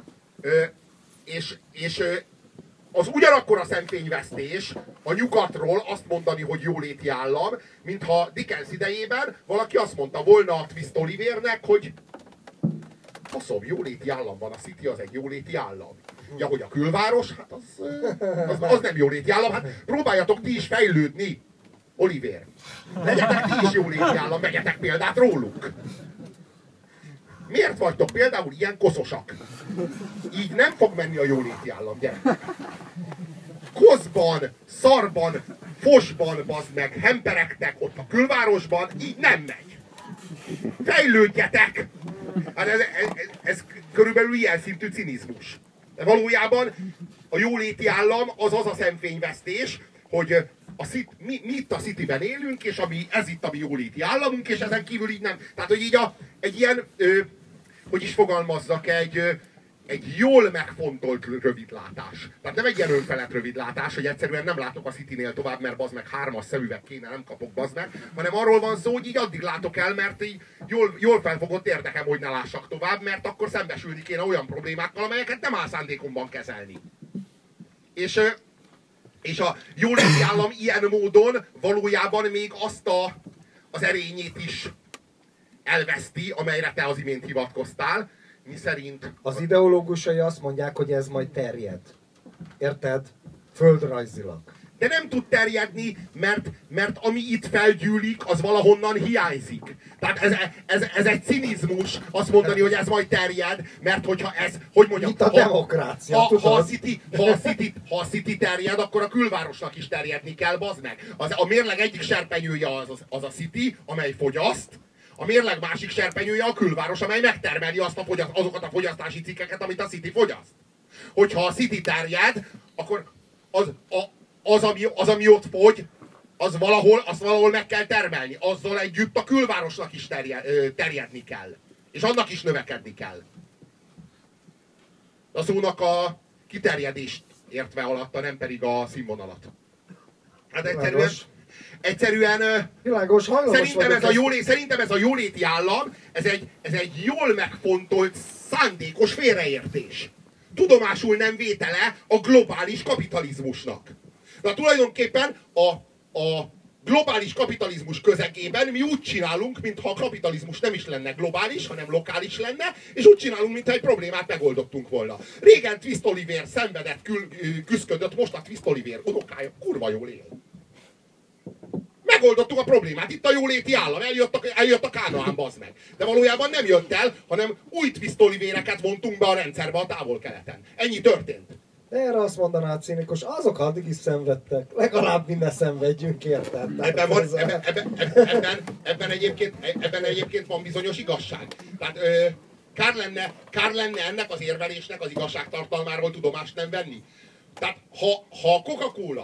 És az ugyanakkor a szemfényvesztés a nyugatról azt mondani, hogy jóléti állam, mintha Dickens idejében valaki azt mondta volna a Twist Olivernek, hogy faszom, jóléti állam van, a City az egy jóléti állam. Ja, hogy a külváros, hát az nem jóléti állam, hát próbáljatok ti is fejlődni, Oliver. Legyetek ti is jóléti állam, vegyetek példát róluk. Miért vagytok például ilyen koszosak? Így nem fog menni a jóléti állam, gyerekek. Koszban, szarban, fosban, bazd meg, hemperegtek ott a külvárosban, így nem megy. Fejlődjetek! Hát ez körülbelül ilyen szintű cinizmus. De valójában a jóléti állam az a szemfényvesztés, hogy mi itt a Cityben élünk, és ez itt a mi jóléti államunk, és ezen kívül így nem. Tehát, hogy így egy ilyen, hogy is fogalmazzak, egy jól megfontolt rövidlátás. Tehát nem egy ilyen önfelett rövidlátás, hogy egyszerűen nem látok a Citynél tovább, mert bazd meg 3-as szemüveg kéne, nem kapok bazd meg, hanem arról van szó, hogy így addig látok el, mert így jól felfogott érdekem, hogy ne lássak tovább, mert akkor szembesülni kéne olyan problémákkal, amelyeket nem áll szándékomban kezelni. És a jóléti állam ilyen módon valójában még azt az erényét is elveszti, amelyre te az imént hivatkoztál, miszerint... Az ideológusai azt mondják, hogy ez majd terjed. Érted? Földrajzilag. De nem tud terjedni, mert ami itt felgyűlik, az valahonnan hiányzik. Tehát ez egy cinizmus azt mondani, hogy ez majd terjed, mert hogyha ez, hogy mondjam... Itt a demokrácia, ha a City terjed, akkor a külvárosnak is terjedni kell, bazd meg. A mérleg egyik serpenyője az a City, amely fogyaszt, a mérleg másik serpenyője a külváros, amely megtermeli azokat a fogyasztási cikkeket, amit a City fogyaszt. Hogyha a City terjed, akkor az, ami ott fogy, azt valahol meg kell termelni. Azzal együtt a külvárosnak is terjedni kell. És annak is növekedni kell. A szónak a kiterjedést értve alatta, nem pedig a színvonalat. Hát egyszerűen világos, szerintem ez a jóléti állam, ez egy jól megfontolt, szándékos félreértés. Tudomásul nem vétele a globális kapitalizmusnak. Na tulajdonképpen a globális kapitalizmus közegében mi úgy csinálunk, mintha a kapitalizmus nem is lenne globális, hanem lokális lenne, és úgy csinálunk, mintha egy problémát megoldottunk volna. Régen Twist Oliver szenvedett, küszködött, most a Twist Oliver unokája kurva jól él. Megoldottuk a problémát, itt a jóléti állam, eljött a Kánaán, bazd meg. De valójában nem jött el, hanem új Twist Olivereket vontunk be a rendszerbe a Távol-Keleten. Ennyi történt. Erre azt mondaná a cínikus, azok addig is szenvedtek. Legalább mi ne szenvedjünk, érted? Ebben egyébként van bizonyos igazság. Tehát kár lenne ennek az érvelésnek az igazságtartalmáról tudomást nem venni. Tehát ha a Coca-Cola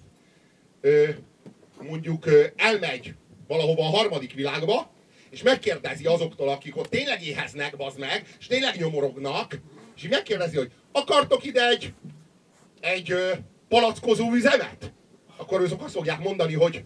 mondjuk elmegy valahova a harmadik világba, és megkérdezi azoktól, akik ott tényleg éheznek, bazd meg, és tényleg nyomorognak, és így megkérdezi, hogy akartok ide egy palackozó üzemet? Akkor azok azt fogják mondani, hogy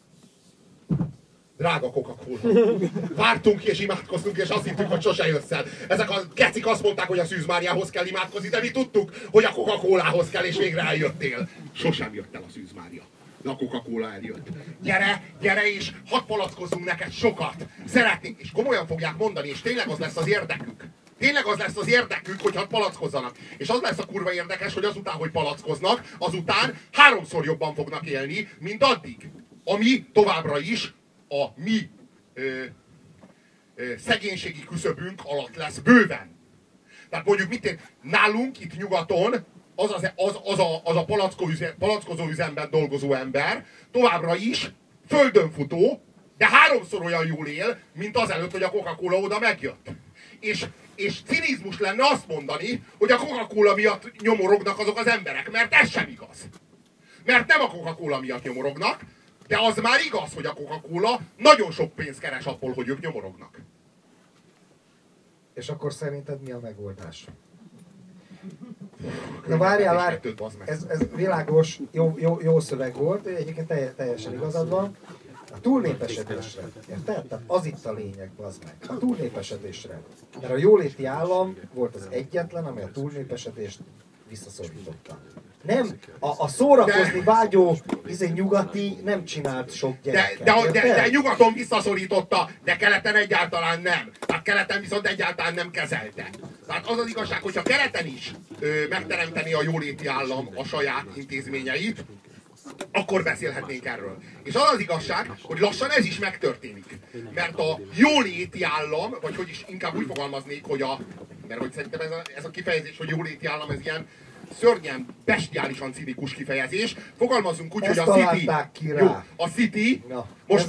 drága Coca-Cola. Vártunk és imádkoztunk, és azt hittük, hogy sose jössz el. Ezek a kecik azt mondták, hogy a Szűz Máriához kell imádkozni, de mi tudtuk, hogy a Coca-Colához kell, és végre eljöttél. Sosem jött el a Szűz Mária. De a Coca-Cola eljött. Gyere és hadd palackozzunk neked sokat. Szeretnénk, és komolyan fogják mondani, és tényleg az lesz az érdekük. Tényleg az lesz az érdekük, hogy hadd palackozzanak. És az lesz a kurva érdekes, hogy azután, hogy palackoznak, azután 3-szor jobban fognak élni, mint addig. Ami továbbra is a mi szegénységi küszöbünk alatt lesz bőven. Tehát mondjuk nálunk itt nyugaton az a palackozó üzemben dolgozó ember továbbra is földön futó, de 3-szor olyan jól él, mint azelőtt, hogy a Coca-Cola oda megjött. És cinizmus lenne azt mondani, hogy a Coca-Cola miatt nyomorognak azok az emberek, mert ez sem igaz. Mert nem a Coca-Cola miatt nyomorognak, de az már igaz, hogy a Coca-Cola nagyon sok pénzt keres abból, hogy ők nyomorognak. És akkor szerinted mi a megoldás? Na várjál, ez világos, jó szöveg volt, egyébként teljesen igazad van. A túlnépesedésre, érted? Tehát az itt a lényeg, bazd meg. A túlnépesedésre. Mert a jóléti állam volt az egyetlen, amely a túlnépesedést visszaszorította. Nem, a szórakozni vágyó nyugati nem csinált sok gyereket. De nyugaton visszaszorította, de keleten egyáltalán nem. Tehát keleten viszont egyáltalán nem kezelte. Tehát az az igazság, hogyha keleten is megteremteni a jóléti állam a saját intézményeit, akkor beszélhetnénk erről. És az az igazság, hogy lassan ez is megtörténik. Mert a jóléti állam, vagy hogy is inkább úgy fogalmaznék, hogy mert hogy szerintem ez a kifejezés, hogy jóléti állam, ez ilyen szörnyen, bestiálisan cinikus kifejezés. Fogalmazunk úgy, ezt hogy a City... Jó, a City... Na, most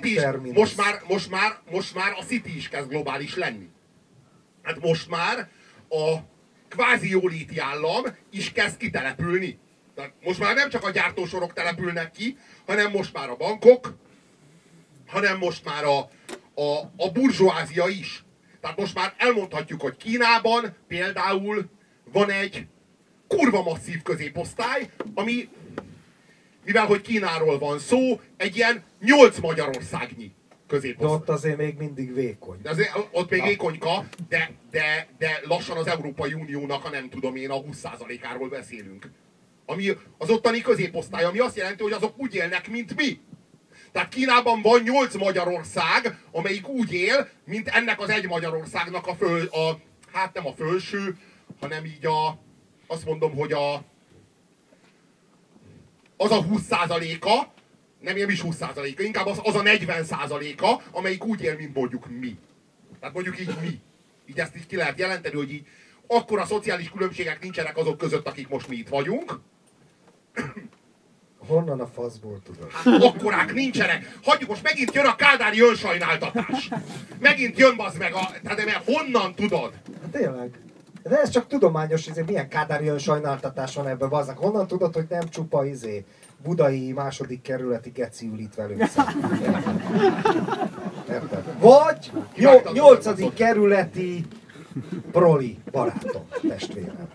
már a City is kezd globális lenni. Hát most már a kvázi jóléti állam is kezd kitelepülni. Tehát most már nem csak a gyártósorok települnek ki, hanem most már a bankok, hanem most már a burzsóázia is. Tehát most már elmondhatjuk, hogy Kínában például van egy kurva masszív középosztály, ami, mivel hogy Kínáról van szó, egy ilyen 8 Magyarországnyi középosztály. De ott azért még mindig vékony. Ott még vékonyka, de lassan az Európai Uniónak a nem tudom én, a 20%-áról beszélünk. Ami az ottani középosztály, ami azt jelenti, hogy azok úgy élnek, mint mi. Tehát Kínában van 8 Magyarország, amelyik úgy él, mint ennek az egy Magyarországnak hát nem a felső, hanem így azt mondom, hogy az a 20%-a, nem is 20%-a, inkább az a 40%-a, amelyik úgy él, mint mondjuk mi. Tehát mondjuk így mi. Így ezt így ki lehet jelenteni, hogy így akkora szociális különbségek nincsenek azok között, akik most mi itt vagyunk. Honnan a faszból tudod? Hát akkorák nincsenek. Hagyjuk, most megint jön a kádári önsajnáltatás. Megint jön bazd meg tehát mert honnan tudod? Tényleg. De ez csak tudományos, milyen kádári önsajnáltatás van ebben, bazdnak. Honnan tudod, hogy nem csupa budai második kerületi geci ül itt velünk szemben? Érted? Vagy 8. kerületi proli barátom, testvérem.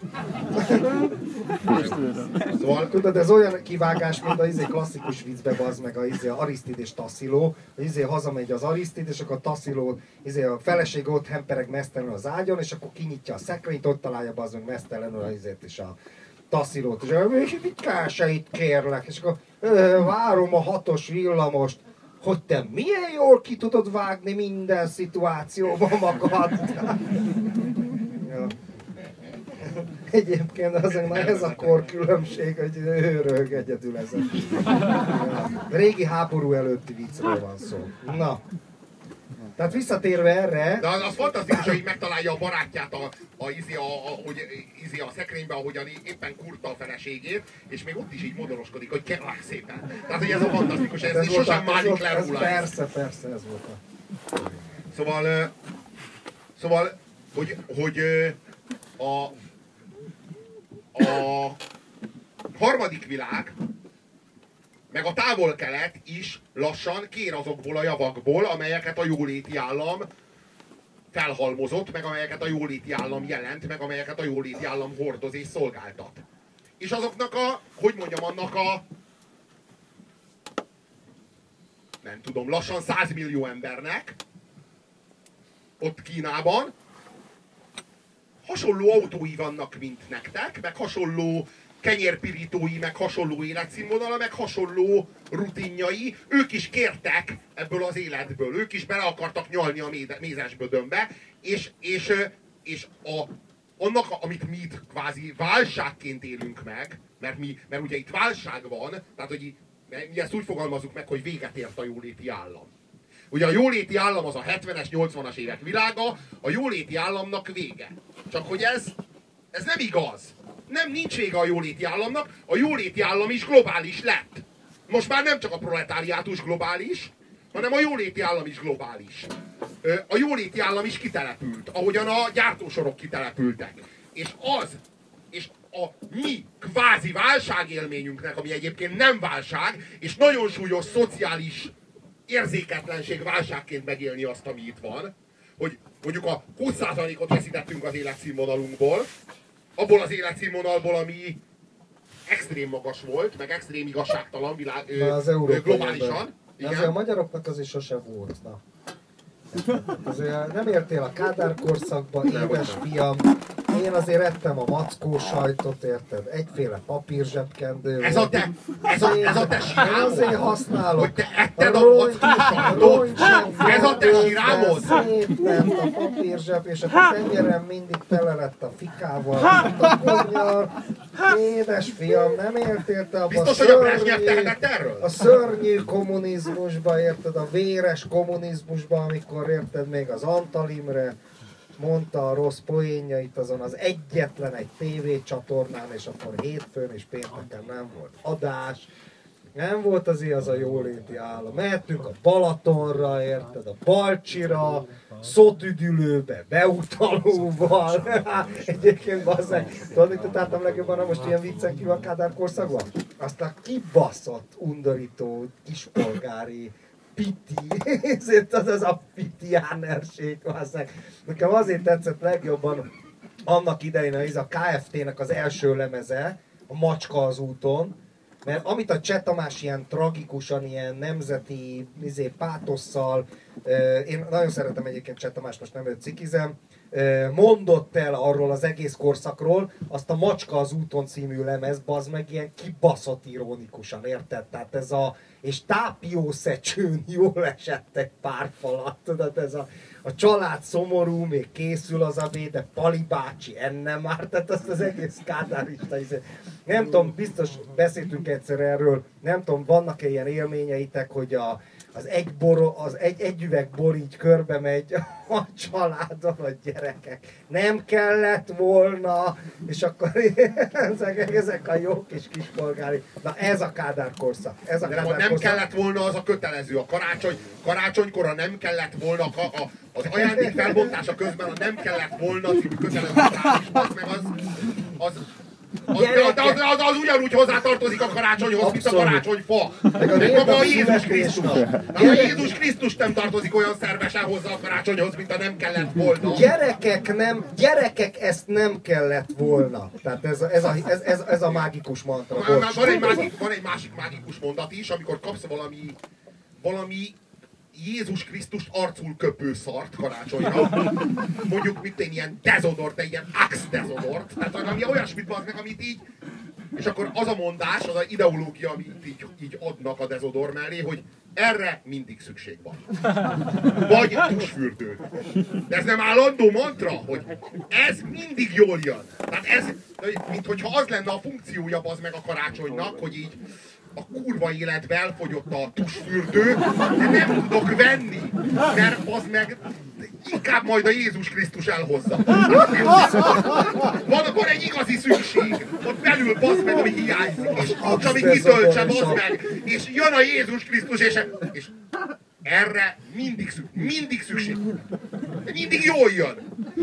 Szóval, tudod, ez olyan kivágás, mint a klasszikus viccbe, bazd meg a Arisztid és Tassziló, hogy hazamegy az Arisztid, és akkor Tassziló, a feleség ott hempereg mesztelenül az ágyon, és akkor kinyitja a szekrényt, ott találja bazd meg mesztelenül és a Tasszilót, és mit kásait kérlek, és akkor várom a 6-os villamost, hogy te milyen jól ki tudod vágni minden szituációban magad. Ja. Egyébként azért ez a korkülönbség, hogy ő röhög egyedül ezen. Ja. Régi háború előtti viccről van szó. Na. Tehát visszatérve erre... De az fantasztikus, hogy megtalálja a barátját a szekrényben, ahogyan éppen kurta a feleségét, és még ott is így modoroskodik, hogy kérlek szépen. Tehát, hogy ez a fantasztikus, ez sosem málik le róla. Persze, ez volt Szóval, hogy a harmadik világ, meg a távol-kelet is lassan kér azokból a javakból, amelyeket a jóléti állam felhalmozott, meg amelyeket a jóléti állam jelent, meg amelyeket a jóléti állam hordoz és szolgáltat. És azoknak nem tudom, lassan 100 millió embernek ott Kínában hasonló autói vannak, mint nektek, meg hasonló kenyérpirítói, meg hasonló életszínvonala, meg hasonló rutinjai. Ők is kértek ebből az életből, ők is bele akartak nyalni a mézes bödönbe, és annak, amit mi itt kvázi válságként élünk meg, mert ugye itt válság van, tehát hogy mi ezt úgy fogalmazzuk meg, hogy véget ért a jóléti állam. Ugye a jóléti állam az a 70-es, 80-as évek világa, a jóléti államnak vége. Csak hogy ez nem igaz. Nincs vége a jóléti államnak, a jóléti állam is globális lett. Most már nem csak a proletáriátus globális, hanem a jóléti állam is globális. A jóléti állam is kitelepült, ahogyan a gyártósorok kitelepültek. És a mi kvázi válságélményünknek, ami egyébként nem válság, és nagyon súlyos szociális érzéketlenség válságként megélni azt, ami itt van, hogy mondjuk a 20%-ot veszítettünk az életszínvonalunkból, abból az életszínvonalból, ami extrém magas volt, meg extrém igazságtalan globálisan. De azért a magyaroknak az is sose volt. Na. Azért nem értél a Kádár korszakba, édes fiam. Én azért ettem a mackó sajtot, érted? Egyféle papírzsebkendő. Ez a te sírámod? Én azért használok. Hogy te etted a mackó sajtot? Ez a te sírámod? Szétment a papírzseb, és a tenyerem mindig tele lett a fikával. A konnyar. Édes fiam, nem értél te abba a szörnyű kommunizmusba, érted? A véres kommunizmusba, amikor érted még az Antal Imre mondta a rossz poénjait azon az egyetlen egy tévécsatornán, és akkor hétfőn és pénteken nem volt adás. Nem volt azért az a jóléti állam. Mehetünk a Balatonra, érted, a Balcsira, szótüdülőbe, beutalóval. Egyébként bazzeg, tudod, mit utáltam legjobban, na most ilyen viccen kívül a Kádár korszakban? Azt a kibaszott, undorító, kispolgári piti, ezért az a pitiánerség, bazzeg. Nekem azért tetszett legjobban annak idején a KFT-nek az első lemeze, a Macska az úton, mert amit a Cseh Tamás ilyen tragikusan, ilyen nemzeti pátosszal, én nagyon szeretem egyébként Cseh Tamást, most nem őt cikizem, mondott el arról az egész korszakról, azt a Macska az úton című lemez, bazd meg ilyen kibaszott ironikusan, érted? Tehát ez a, és tápiószecsőn jól esett egy pár falat, tudod, ez a család szomorú, még készül az abéd, de Pali bácsi enne már, tehát azt az egész kádárista. Nem tudom, biztos beszéltünk egyszer erről, nem tudom, vannak-e ilyen élményeitek, hogy egy üveg bor így körbe megy a családon, a gyerekek. Nem kellett volna, és akkor ezek a jó kis kispolgári. Na ez a Kádár korszak. Ez a de Kádár nem korszak. kellett volna, az a kötelező. A karácsonykor nem kellett volna, az ajándék felbontása közben a nem kellett volna kötelező meg az ugyanúgy hozzátartozik a karácsonyhoz, mint a karácsonyfa. Meg maga a Jézus Krisztus. A Jézus Krisztus nem tartozik olyan szervesen hozzá a karácsonyhoz, mint a nem kellett volna. Gyerekek, ezt nem kellett volna. Tehát ez a mágikus mantra. Van egy másik mágikus mondat is, amikor kapsz valami Jézus Krisztust arcul köpő szart karácsonyra. Mondjuk, mint egy ilyen dezodort, egy ilyen axe dezodort. Tehát valami olyasmit van meg, amit így... És akkor az a mondás, az a ideológia, amit így adnak a dezodor mellé, hogy erre mindig szükség van. Vagy tusfürdő. De ez nem állandó mantra, hogy ez mindig jól jön. Tehát ez, minthogyha az lenne a funkciója az meg a karácsonynak, hogy így a kurva életben elfogyott a tusfürdő, de nem tudok venni, mert az meg inkább majd a Jézus Krisztus elhozza. Van egy igazi szükség, ott belül bazd meg, ami hiányzik, és ami kitöltse, bazd meg, és jön a Jézus Krisztus, és erre mindig szükség. Mindig jól jön.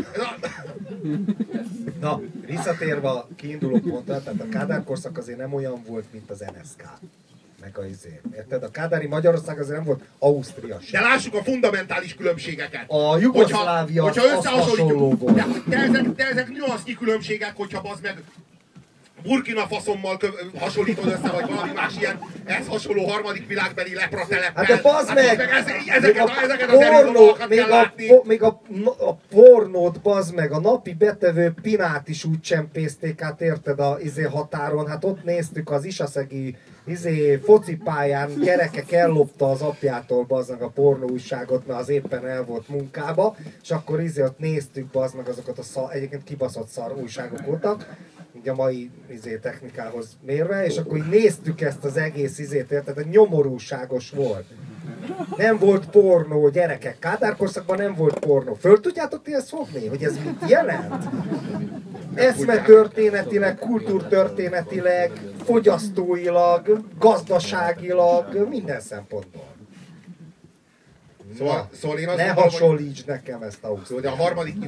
Na, visszatérve a kiinduló pontra, tehát a Kádár korszak azért nem olyan volt, mint az NSK. Meg a izé. Érted? A kádári Magyarország azért nem volt Ausztria sem. De lássuk a fundamentális különbségeket. A Jugoszlávia az hasonló volt. De ezek nüansznyi különbségek, hogyha bazd meg Burkina Faszommal hasonlítod össze, vagy valami más ilyen ehhez hasonló harmadik világbeli leprateleppel. Hát de bazd meg! Ezeket az erőzókat kell látni. Még a pornót, bazd meg, a napi betevő pinát is úgy csempészték át, érted, a határon. Hát ott néztük az isaszegi focipályán, gyerekek ellopta az apjától bazd meg a pornóújságot, mert az éppen el volt munkába, és akkor ott néztük bazd meg azokat egyébként kibaszott szar újságok voltak, így a mai technikához mérve, és akkor így néztük ezt az egész érted, nyomorúságos volt. Nem volt pornó, gyerekek, Kádár korszakban nem volt pornó. Föl tudjátok ti ezt fogni, hogy ez mit jelent? Eszmetörténetileg, kultúrtörténetileg, fogyasztóilag, gazdaságilag, minden szempontból. Szóval én azt Ne mondom, hasonlíts nekem ezt a hogy de a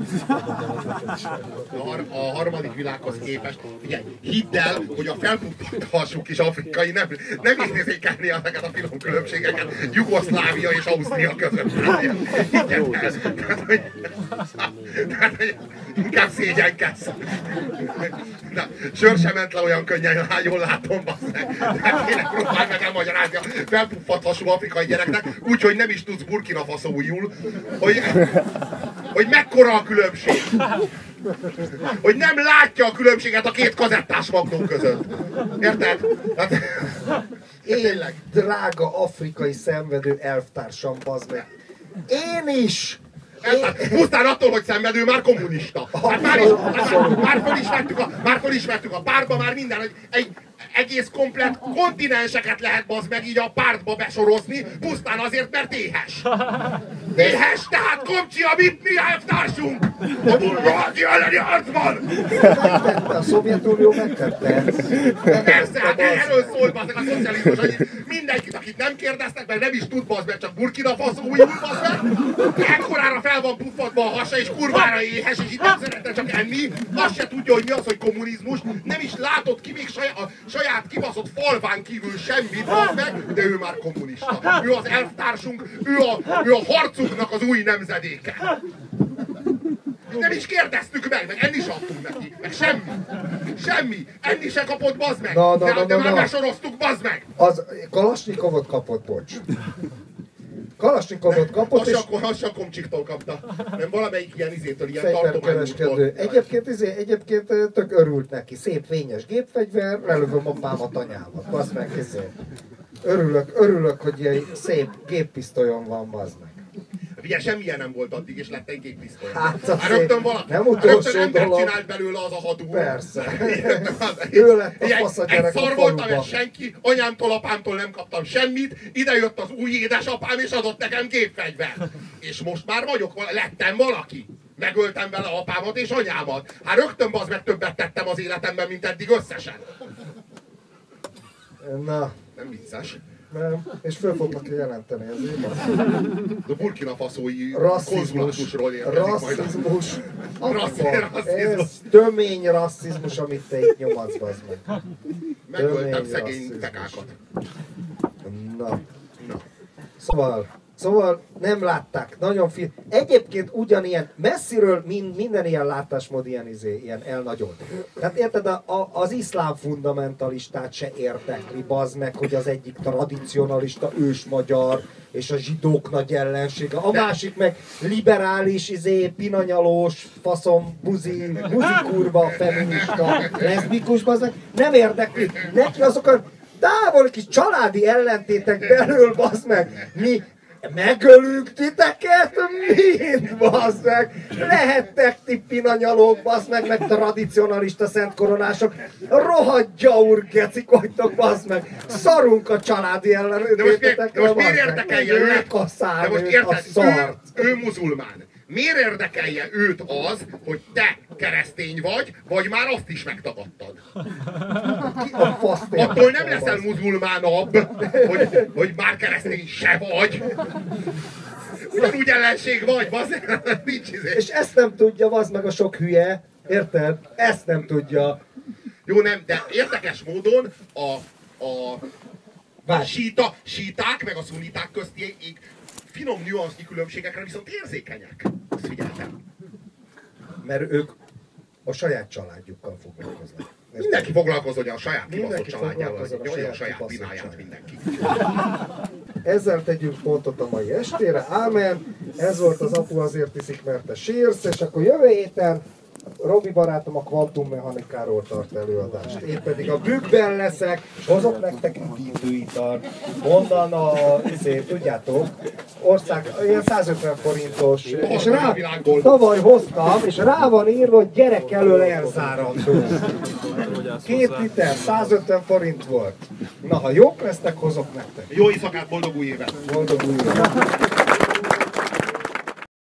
harmadik világhoz képest, ugye, hidd el, hogy a felpuffant hasú kis afrikai nem érzékelni ezeket a finom különbségeket Jugoszlávia és Ausztria között. Higgyen el. Tehát, hogy inkább szégyenkedsz. Na, sör sem ment le olyan könnyen, jól látom, basszeg. Tehát tényleg próbálj meg elmagyarázni a felpuffant hasú afrikai gyereknek, úgyhogy nem is tudsz Burkina Faso-ul, hogy mekkora a különbség. Hogy nem látja a különbséget a két kazettás magnó között. Érted? Hát, Én, drága afrikai szenvedő elvtársam, bazd meg. Én is! Pusztán attól, hogy szenvedő, már kommunista. Hát már fölismertük a pártba, már minden, hogy egy egész komplett kontinenseket lehet bazd meg így a pártba besorozni, pusztán azért, mert éhes. Éhes, tehát Komcsi, amit mi elvtársunk! A burgolázi elleni harcban! Megtette, a Szovjetunió megtette. Persze, hát erről szól bazd meg a szocializmus, hogy mindenkit, akit nem kérdeztek, mert nem is tud bazd meg, csak Burkina Faso újul bazd meg. Ekkorára fel van puffadva a hasa, és kurvára éhes, és itt nem szeretne csak enni. Azt se tudja, hogy mi az, hogy kommunizmus. Nem is látott ki még saját kibaszott falván kívül semmit, bazd meg, de ő már kommunista. Ő az elvtársunk, ő a harcunknak az új nemzedéke. Nem is kérdeztük meg enni se adtunk neki, meg semmi. Semmi. Enni se kapott, bazd meg. De már besoroztuk, bazd meg. Az Kalasnyikovot kapott, bocs. Kalasnyikovot kapott, és... Azt se Komcsiktól kapta. Nem valamelyik ilyen izétől, ilyen fegyverkereskedő. Egyébként tök örült neki. Szép fényes gépfegyver, lelövöm apámat, anyámat. Bazd meg, örülök, hogy ilyen szép géppisztolyom van, bazd meg. Ugye semmilyen nem volt addig, és lett egy géppisztoly. Hát rögtön valaki. Nem utolsó ember dolog. csinált belőle az a hadú. Persze. Ő lett a fasz a gyerek a szar voltam, faluban. és senki, anyámtól, apámtól nem kaptam semmit, ide jött az új édesapám, és adott nekem gépfegyvert. És most már lettem valaki. Megöltem vele apámat és anyámat. Hát rögtön bazd meg többet tettem az életemben, mint eddig összesen. Na. Nem vicces. Nem, és föl fognak jelenteni ezért. A Burkina Faszói Rasszizmus. konzulátusról érkezik Rasszizmus. Rasszizmus. Ez tömény rasszizmus, amit te itt nyomadsz, bazd meg. Megöltem szegény tekákat. Na. Szóval nem látták, nagyon Egyébként ugyanilyen, messziről minden ilyen látásmód ilyen elnagyolt. Tehát érted, az iszlám fundamentalistát se érdekli, bazd meg, hogy az egyik tradicionalista ősmagyar, és a zsidók nagy ellensége. A másik meg liberális, pinanyalós, faszom, buzi kurva, feminista, leszbikus, bazd meg. Nem érdekli. Neki azokat távol kis családi ellentétek belül, bazd meg. Mi megölünk titeket? Mind, bazd meg! Lehettek ti pinanyalók, bazd meg tradicionalista szentkoronások. Rohadja urgecik vagytok, bazd meg! Szarunk a családi ellentétekre, de most miért érdekelje őt? Lekaszál őt a szart! Ő muzulmán. Miért érdekelje őt az, hogy te keresztény vagy már azt is megtagadtad? Attól nem leszel muzulmánabb, hogy már keresztény se vagy. Ugyanúgy ellenség vagy, bazd, nincs izé. És ezt nem tudja, bazd meg a sok hülye, érted? Ezt nem tudja. Jó, nem, de érdekes módon a síták meg a szuniták közti finom nüansznyi különbségekre viszont érzékenyek. Azt figyeltem. Mert ők a saját családjukkal foglalkoznak. Mindenki foglalkozon a saját kibaszott családjával, a saját pináját mindenki. Ezzel tegyünk pontot a mai estére. Ámen. Ez volt az Apu azért iszik, mert te sírsz, és akkor jövő héten Robi barátom a kvantummechanikáról tart előadást. Én pedig a bükkben leszek, és hozok nektek egy indúitart. Onnan tudjátok, ország, ilyen 150 forintos. És tavaly hoztam, és rá van írva, hogy gyerek elől elzárandó. 2 liter, 150 forint volt. Na, ha jók lesztek, hozok nektek. Jó éjszakát, boldog új évet! Boldog új évet!